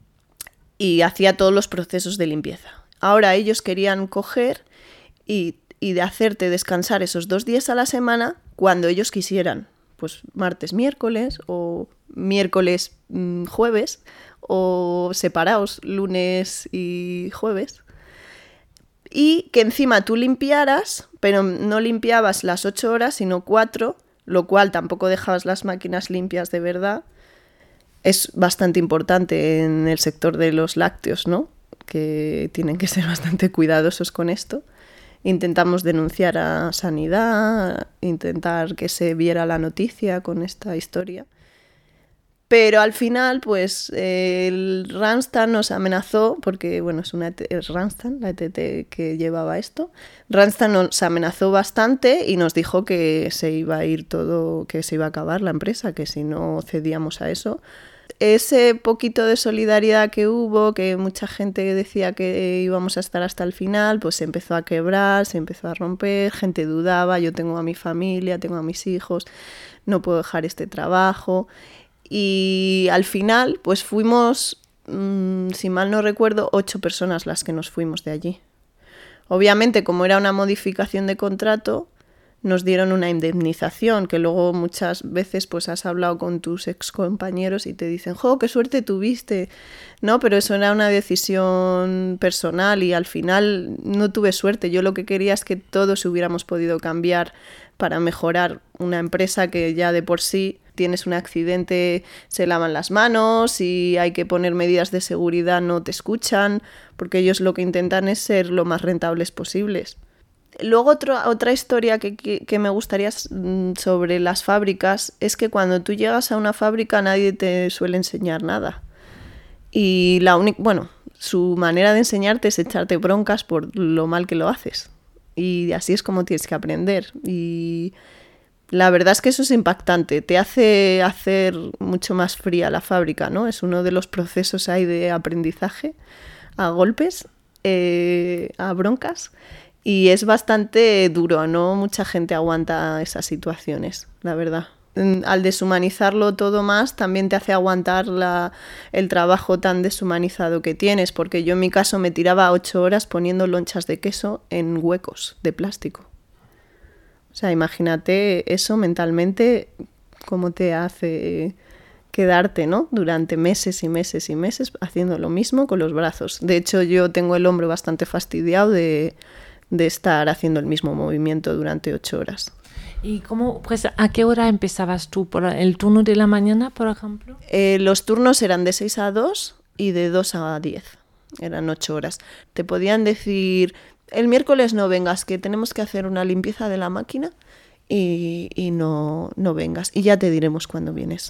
y hacía todos los procesos de limpieza. Ahora ellos querían coger y, y de hacerte descansar esos dos días a la semana cuando ellos quisieran, pues martes, miércoles o miércoles, mmm, jueves, o separados lunes y jueves. y que encima tú limpiaras, pero no limpiabas las ocho horas, sino cuatro, lo cual tampoco dejabas las máquinas limpias de verdad. Es bastante importante en el sector de los lácteos, ¿no? Que tienen que ser bastante cuidadosos con esto. Intentamos denunciar a Sanidad, intentar que se viera la noticia con esta historia. Pero al final, pues, eh, el Randstad nos amenazó, porque, bueno, es una es Randstad, la E T T que llevaba esto. Randstad nos amenazó bastante y nos dijo que se iba a ir todo, que se iba a acabar la empresa, que si no cedíamos a eso. Ese poquito de solidaridad que hubo, que mucha gente decía que íbamos a estar hasta el final, pues se empezó a quebrar, se empezó a romper, gente dudaba, yo tengo a mi familia, tengo a mis hijos, no puedo dejar este trabajo. Y al final, pues fuimos, mmm, si mal no recuerdo, ocho personas las que nos fuimos de allí. Obviamente, como era una modificación de contrato, nos dieron una indemnización, que luego muchas veces pues has hablado con tus excompañeros y te dicen, ¡jo, qué suerte tuviste! No, pero eso era una decisión personal y al final no tuve suerte. Yo lo que quería es que todos hubiéramos podido cambiar para mejorar una empresa que ya de por sí tienes un accidente, se lavan las manos y hay que poner medidas de seguridad, no te escuchan, porque ellos lo que intentan es ser lo más rentables posibles. Luego otro, otra historia que, que, que me gustaría sobre las fábricas es que cuando tú llegas a una fábrica nadie te suele enseñar nada. Y la única, bueno, su manera de enseñarte es echarte broncas por lo mal que lo haces. Y así es como tienes que aprender. Y la verdad es que eso es impactante, te hace hacer mucho más fría la fábrica, ¿no? Es uno de los procesos ahí de aprendizaje a golpes, eh, a broncas, y es bastante duro, ¿no? Mucha gente aguanta esas situaciones, la verdad. Al deshumanizarlo todo más, también te hace aguantar la, el trabajo tan deshumanizado que tienes, porque yo en mi caso me tiraba ocho horas poniendo lonchas de queso en huecos de plástico. O sea, imagínate eso mentalmente, cómo te hace quedarte, ¿no? Durante meses y meses y meses haciendo lo mismo con los brazos. De hecho, yo tengo el hombro bastante fastidiado de, de estar haciendo el mismo movimiento durante ocho horas. ¿Y cómo, pues, a qué hora empezabas tú? ¿Por el turno de la mañana, por ejemplo? Eh, los turnos eran de seis a dos y de dos a diez. Eran ocho horas. Te podían decir, el miércoles no vengas, que tenemos que hacer una limpieza de la máquina y, y no, no vengas. Y ya te diremos cuándo vienes.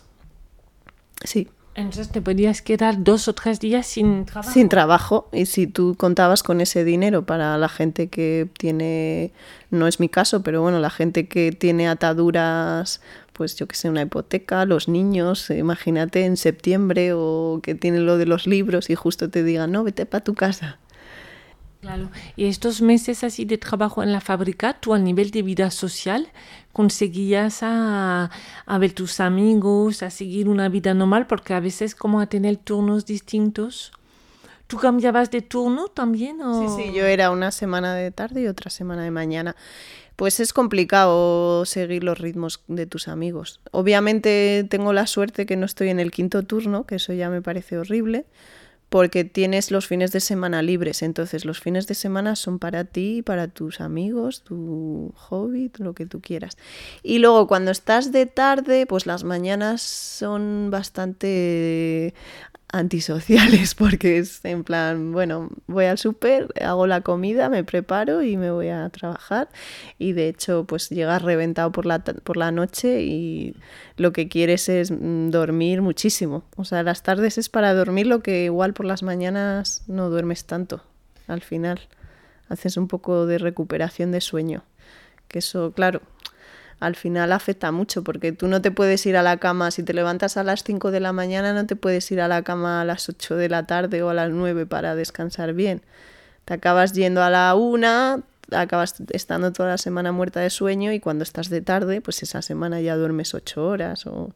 Sí. Entonces te podías quedar dos o tres días sin trabajo. Sin trabajo. Y si tú contabas con ese dinero para la gente que tiene, no es mi caso, pero bueno, la gente que tiene ataduras, pues yo que sé, una hipoteca, los niños, imagínate en septiembre o que tienen lo de los libros y justo te digan, no, vete para tu casa. Claro. Y estos meses así de trabajo en la fábrica, tú a nivel de vida social, ¿conseguías a, a ver tus amigos, a seguir una vida normal? Porque a veces como a tener turnos distintos. ¿Tú cambiabas de turno también? ¿O? Sí, sí, yo era una semana de tarde y otra semana de mañana. Pues es complicado seguir los ritmos de tus amigos. Obviamente tengo la suerte que no estoy en el quinto turno, que eso ya me parece horrible, porque tienes los fines de semana libres, entonces los fines de semana son para ti, para tus amigos, tu hobby, lo que tú quieras. Y luego cuando estás de tarde, pues las mañanas son bastante antisociales, porque es en plan, bueno, voy al súper, hago la comida, me preparo y me voy a trabajar, y de hecho pues llegas reventado por la, por la noche y lo que quieres es dormir muchísimo. O sea, las tardes es para dormir lo que igual por las mañanas no duermes tanto. Al final haces un poco de recuperación de sueño, que eso, claro, al final afecta mucho, porque tú no te puedes ir a la cama, si te levantas a las cinco de la mañana no te puedes ir a la cama a las ocho de la tarde o a las nueve para descansar bien. Te acabas yendo a la una, acabas estando toda la semana muerta de sueño y cuando estás de tarde, pues esa semana ya duermes ocho horas o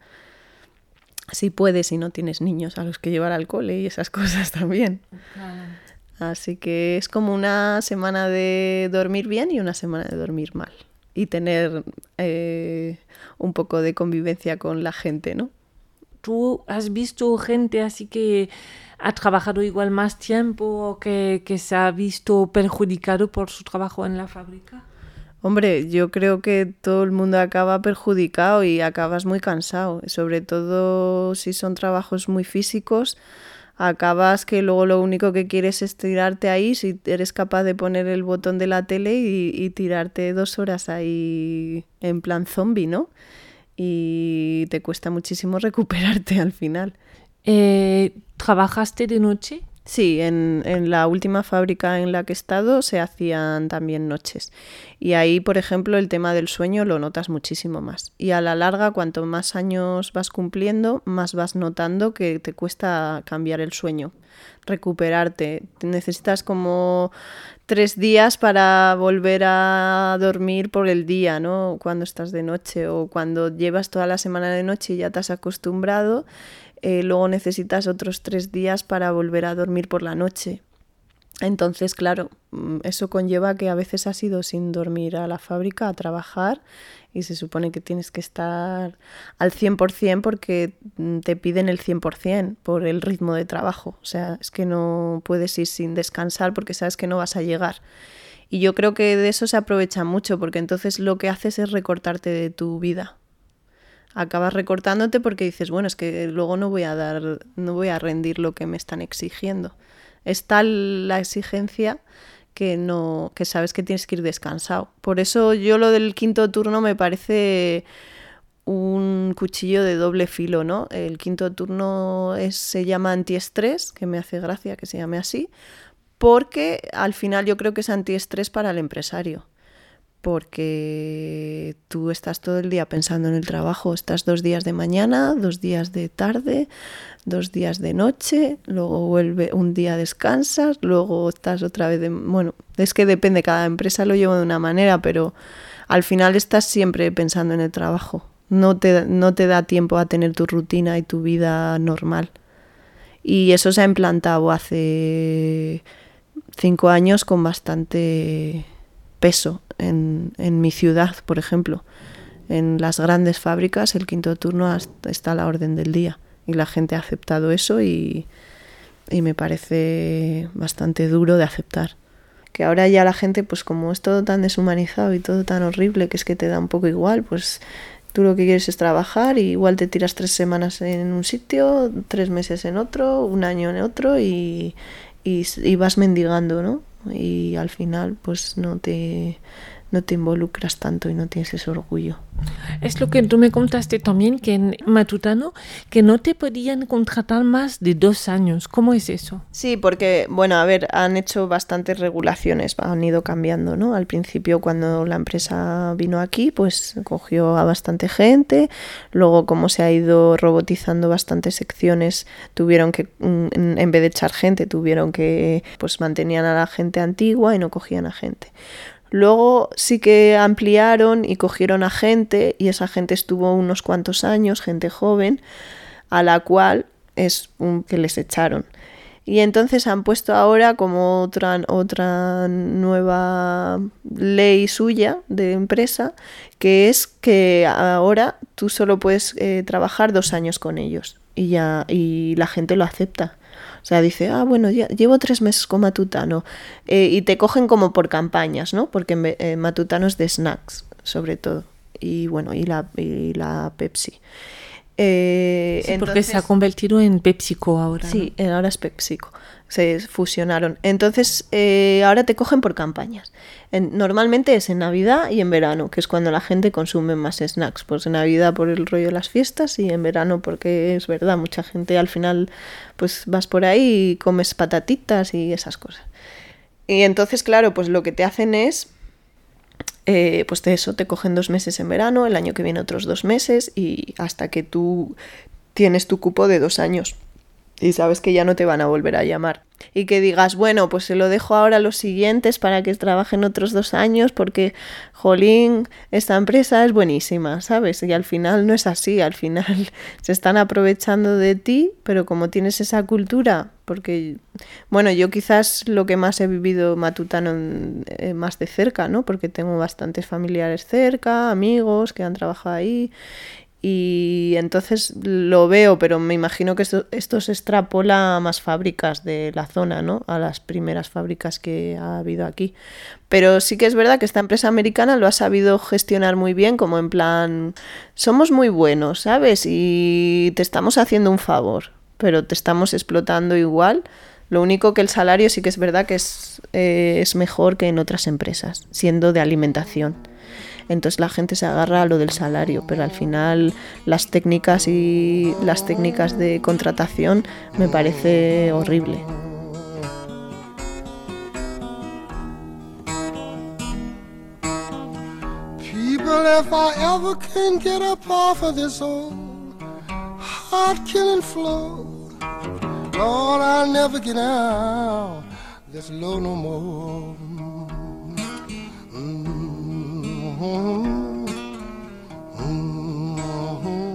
si puedes y no tienes niños a los que llevar al cole y esas cosas también. Claro. Así que es como una semana de dormir bien y una semana de dormir mal. Y tener eh, un poco de convivencia con la gente, ¿no? ¿Tú has visto gente así que ha trabajado igual más tiempo o que, que se ha visto perjudicado por su trabajo en la fábrica? Hombre, yo creo que todo el mundo acaba perjudicado y acabas muy cansado, sobre todo si son trabajos muy físicos. Acabas que luego lo único que quieres es tirarte ahí, si eres capaz de poner el botón de la tele y, y tirarte dos horas ahí en plan zombie, ¿no? Y te cuesta muchísimo recuperarte al final. Eh, ¿Trabajaste de noche? Sí, en, en la última fábrica en la que he estado se hacían también noches. Y ahí, por ejemplo, el tema del sueño lo notas muchísimo más. Y a la larga, cuanto más años vas cumpliendo, más vas notando que te cuesta cambiar el sueño, recuperarte. Necesitas como tres días para volver a dormir por el día, ¿no? Cuando estás de noche o cuando llevas toda la semana de noche y ya te has acostumbrado. Eh, luego necesitas otros tres días para volver a dormir por la noche. Entonces, claro, eso conlleva que a veces has ido sin dormir a la fábrica a trabajar y se supone que tienes que estar al cien por ciento porque te piden el cien por ciento por el ritmo de trabajo. O sea, es que no puedes ir sin descansar porque sabes que no vas a llegar. Y yo creo que de eso se aprovecha mucho porque entonces lo que haces es recortarte de tu vida. Acabas recortándote porque dices, bueno, es que luego no voy a dar, no voy a rendir lo que me están exigiendo. Es tal la exigencia que no, que sabes que tienes que ir descansado. Por eso yo lo del quinto turno me parece un cuchillo de doble filo, ¿no? El quinto turno es, se llama antiestrés, que me hace gracia que se llame así, porque al final yo creo que es antiestrés para el empresario. Porque tú estás todo el día pensando en el trabajo, estás dos días de mañana, dos días de tarde, dos días de noche, luego vuelve un día descansas, luego estás otra vez de... Bueno, es que depende, cada empresa lo lleva de una manera, pero al final estás siempre pensando en el trabajo. No te, no te da tiempo a tener tu rutina y tu vida normal. Y eso se ha implantado hace cinco años con bastante peso. En, en mi ciudad, por ejemplo, en las grandes fábricas el quinto turno está a la orden del día y la gente ha aceptado eso y, y me parece bastante duro de aceptar. Que ahora ya la gente, pues como es todo tan deshumanizado y todo tan horrible que es que te da un poco igual, pues tú lo que quieres es trabajar y igual te tiras tres semanas en un sitio, tres meses en otro, un año en otro y, y, y vas mendigando, ¿no? Y al final pues no te, no te involucras tanto y no tienes ese orgullo. Es lo que tú me contaste también, que en Matutano, que no te podían contratar más de dos años. ¿Cómo es eso? Sí, porque, bueno, a ver, han hecho bastantes regulaciones, han ido cambiando, ¿no? Al principio, cuando la empresa vino aquí, pues cogió a bastante gente. Luego, como se ha ido robotizando bastantes secciones, tuvieron que, en vez de echar gente, tuvieron que, pues mantenían a la gente antigua y no cogían a gente. Luego sí que ampliaron y cogieron a gente y esa gente estuvo unos cuantos años, gente joven, a la cual es un, que les echaron. Y entonces han puesto ahora como otra, otra nueva ley suya de empresa, que es que ahora tú solo puedes eh, trabajar dos años con ellos y, ya, y la gente lo acepta. O sea, dice, ah, bueno, ya llevo tres meses con Matutano eh, y te cogen como por campañas, ¿no? Porque eh, Matutano es de snacks, sobre todo, y bueno, y la, y la Pepsi. Eh, sí, entonces, porque se ha convertido en PepsiCo ahora. Sí, ¿no? Ahora es PepsiCo. Se fusionaron. Entonces, eh, ahora te cogen por campañas. En, normalmente es en Navidad y en verano, que es cuando la gente consume más snacks. Pues en Navidad por el rollo de las fiestas y en verano porque es verdad, mucha gente al final pues vas por ahí y comes patatitas y esas cosas. Y entonces, claro, pues lo que te hacen es, eh, pues de eso, te cogen dos meses en verano, el año que viene otros dos meses y hasta que tú tienes tu cupo de dos años. Y sabes que ya no te van a volver a llamar. Y que digas, bueno, pues se lo dejo ahora a los siguientes para que trabajen otros dos años porque, jolín, esta empresa es buenísima, ¿sabes? Y al final no es así, al final se están aprovechando de ti, pero como tienes esa cultura, porque, bueno, yo quizás lo que más he vivido Matutano eh, más de cerca, ¿no? Porque tengo bastantes familiares cerca, amigos que han trabajado ahí. Y entonces lo veo, pero me imagino que esto, esto se extrapola a más fábricas de la zona, ¿no? A las primeras fábricas que ha habido aquí. Pero sí que es verdad que esta empresa americana lo ha sabido gestionar muy bien, como en plan, somos muy buenos, ¿sabes? Y te estamos haciendo un favor, pero te estamos explotando igual. Lo único que el salario sí que es verdad que es, eh, es mejor que en otras empresas, siendo de alimentación. Entonces la gente se agarra a lo del salario, pero al final las técnicas y las técnicas de contratación me parece horrible. People, if I ever can get up off of this old heart-killing floor, Lord, I'll never get out this low no more. Mm-hmm. Mm-hmm.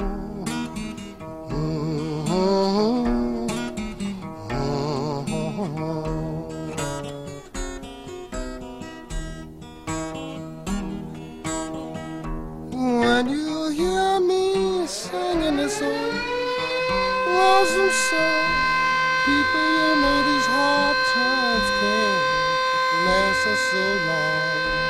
When you hear me singing this old lonesome song, people, you know these hard times can't last us so long.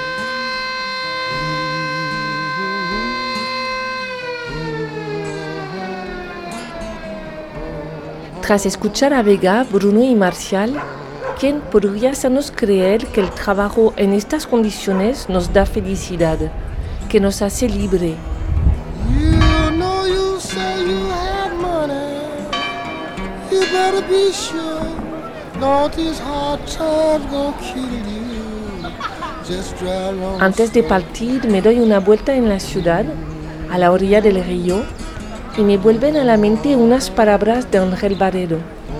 Tras escuchar a Vega, Bruno y Marcial, ¿quién podría hacernos creer que el trabajo en estas condiciones nos da felicidad, que nos hace libre? You know you say you had money, you better be sure, don't these hard times gonna kill you, just drive along. Antes de partir me doy una vuelta en la ciudad, a la orilla del río, y me vuelven a la mente unas palabras de Ángel Barredo.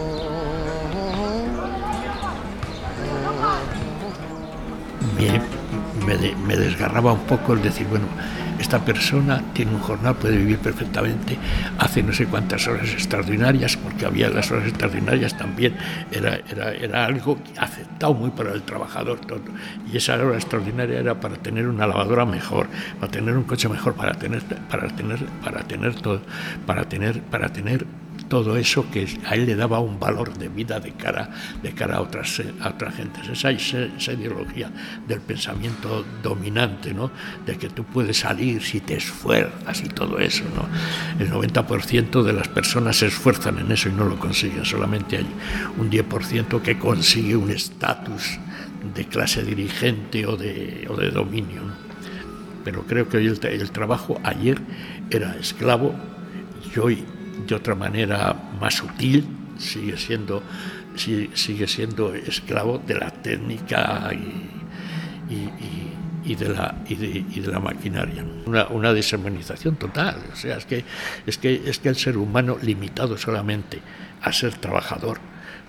Me, me, de, me desgarraba un poco el decir, bueno, esta persona tiene un jornal, puede vivir perfectamente, hace no sé cuántas horas extraordinarias, porque había las horas extraordinarias también, era, era, era algo aceptado muy para el trabajador todo. Y esa hora extraordinaria era para tener una lavadora mejor, para tener un coche mejor, para tener, para tener, para tener todo, para tener, para tener todo eso que a él le daba un valor de vida de cara, de cara a otras, a otras gentes. Esa, esa, esa ideología del pensamiento dominante, ¿no? De que tú puedes salir si te esfuerzas y todo eso, ¿no? El noventa por ciento de las personas se esfuerzan en eso y no lo consiguen. Solamente hay un diez por ciento que consigue un estatus de clase dirigente o de, o de dominio, ¿no? Pero creo que hoy el, el trabajo ayer era esclavo y hoy de otra manera más sutil sigue siendo sigue, sigue siendo esclavo de la técnica y, y, y, y, de, la, y, de, y de la maquinaria. Una, una deshumanización total. O sea, es que, es, que, es que el ser humano limitado solamente a ser trabajador,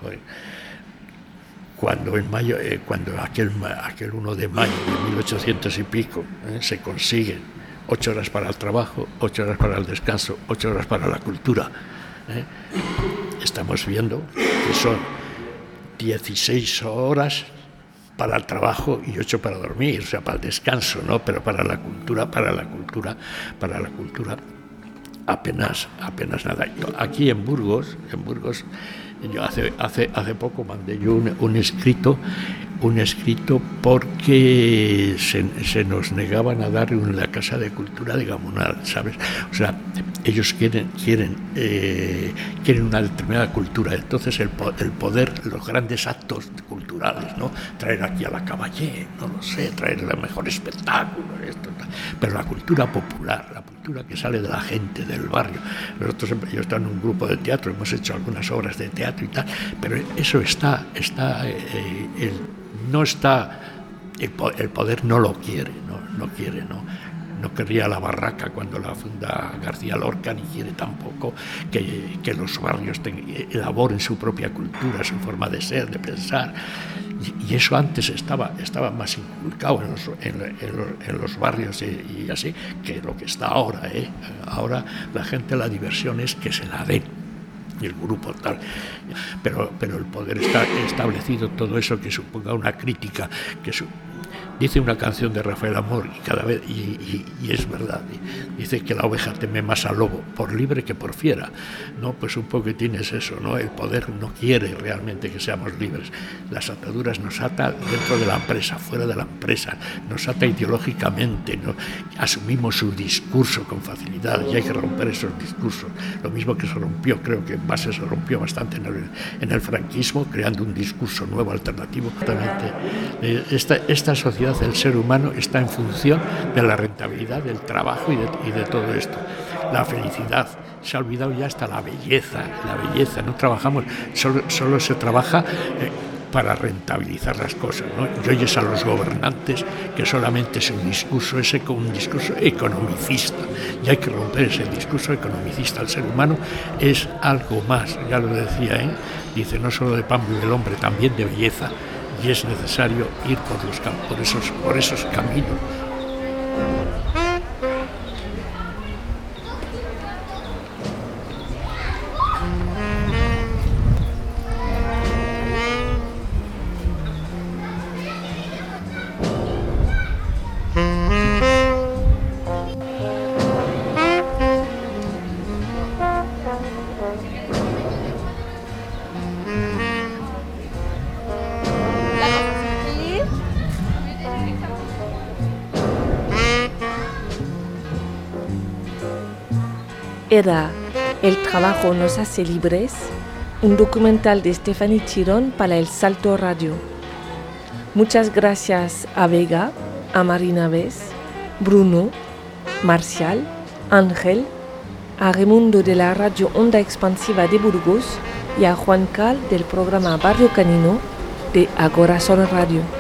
cuando en mayo, eh, cuando aquel, aquel uno de mayo de mil ochocientos y pico eh, se consigue ocho horas para el trabajo, ocho horas para el descanso, ocho horas para la cultura. ¿eh? Estamos viendo que son dieciséis horas para el trabajo y ocho para dormir, o sea, para el descanso, ¿no? Pero para la cultura, para la cultura, para la cultura, apenas, apenas nada. Aquí en Burgos, en Burgos, yo hace, hace, hace poco mandé yo un, un escrito un escrito porque se, se nos negaban a dar en la Casa de Cultura de Gamonal, ¿sabes? O sea, ellos quieren quieren eh, quieren una determinada cultura, entonces el, el poder, los grandes actos culturales, ¿no? Traer aquí a la Caballé, no lo sé, traer el mejor espectáculo, esto, pero la cultura popular, la cultura que sale de la gente, del barrio. Nosotros, yo estoy en un grupo de teatro, hemos hecho algunas obras de teatro y tal, pero eso está, está eh, el no está, el poder no lo quiere, no, no quiere, no, no querría la barraca cuando la funda García Lorca, ni quiere tampoco que, que los barrios ten, elaboren su propia cultura, su forma de ser, de pensar, y, y eso antes estaba, estaba más inculcado en los, en, en, en los barrios y, y así, que lo que está ahora, ¿eh? Ahora la gente, la diversión es que se la den, y el grupo tal, pero, pero el poder está establecido, todo eso que suponga una crítica, que su, Dice una canción de Rafael Amor, y cada vez, y, y, y es verdad, dice que la oveja teme más al lobo por libre que por fiera, ¿no? Pues un poco tienes eso, ¿no? El poder no quiere realmente que seamos libres. Las ataduras nos ata dentro de la empresa, fuera de la empresa, nos ata ideológicamente, ¿no? Asumimos su discurso con facilidad y hay que romper esos discursos. Lo mismo que se rompió, creo que en base se rompió bastante en el, en el franquismo, creando un discurso nuevo, alternativo. Eh, esta, esta sociedad, el ser humano, está en función de la rentabilidad, del trabajo y de, y de todo esto. La felicidad, se ha olvidado ya hasta la belleza, la belleza, no trabajamos, solo, solo se trabaja eh, para rentabilizar las cosas, ¿no? Y oyes a los gobernantes que solamente es un discurso, ese con un discurso economicista, y hay que romper ese discurso economicista. El ser humano es algo más, ya lo decía, ¿eh? Dice, no solo de pan vive el hombre, también de belleza, y es necesario ir por, los, por, esos, por esos caminos. Era El trabajo nos hace libres, un documental de Stephanie Chirón para El Salto Radio. Muchas gracias a Vega, a Marina Vez, Bruno, Marcial, Ángel, a Raimundo de la Radio Onda Expansiva de Burgos y a Juan Cal del programa Barrio Canino de Agora Sol Radio.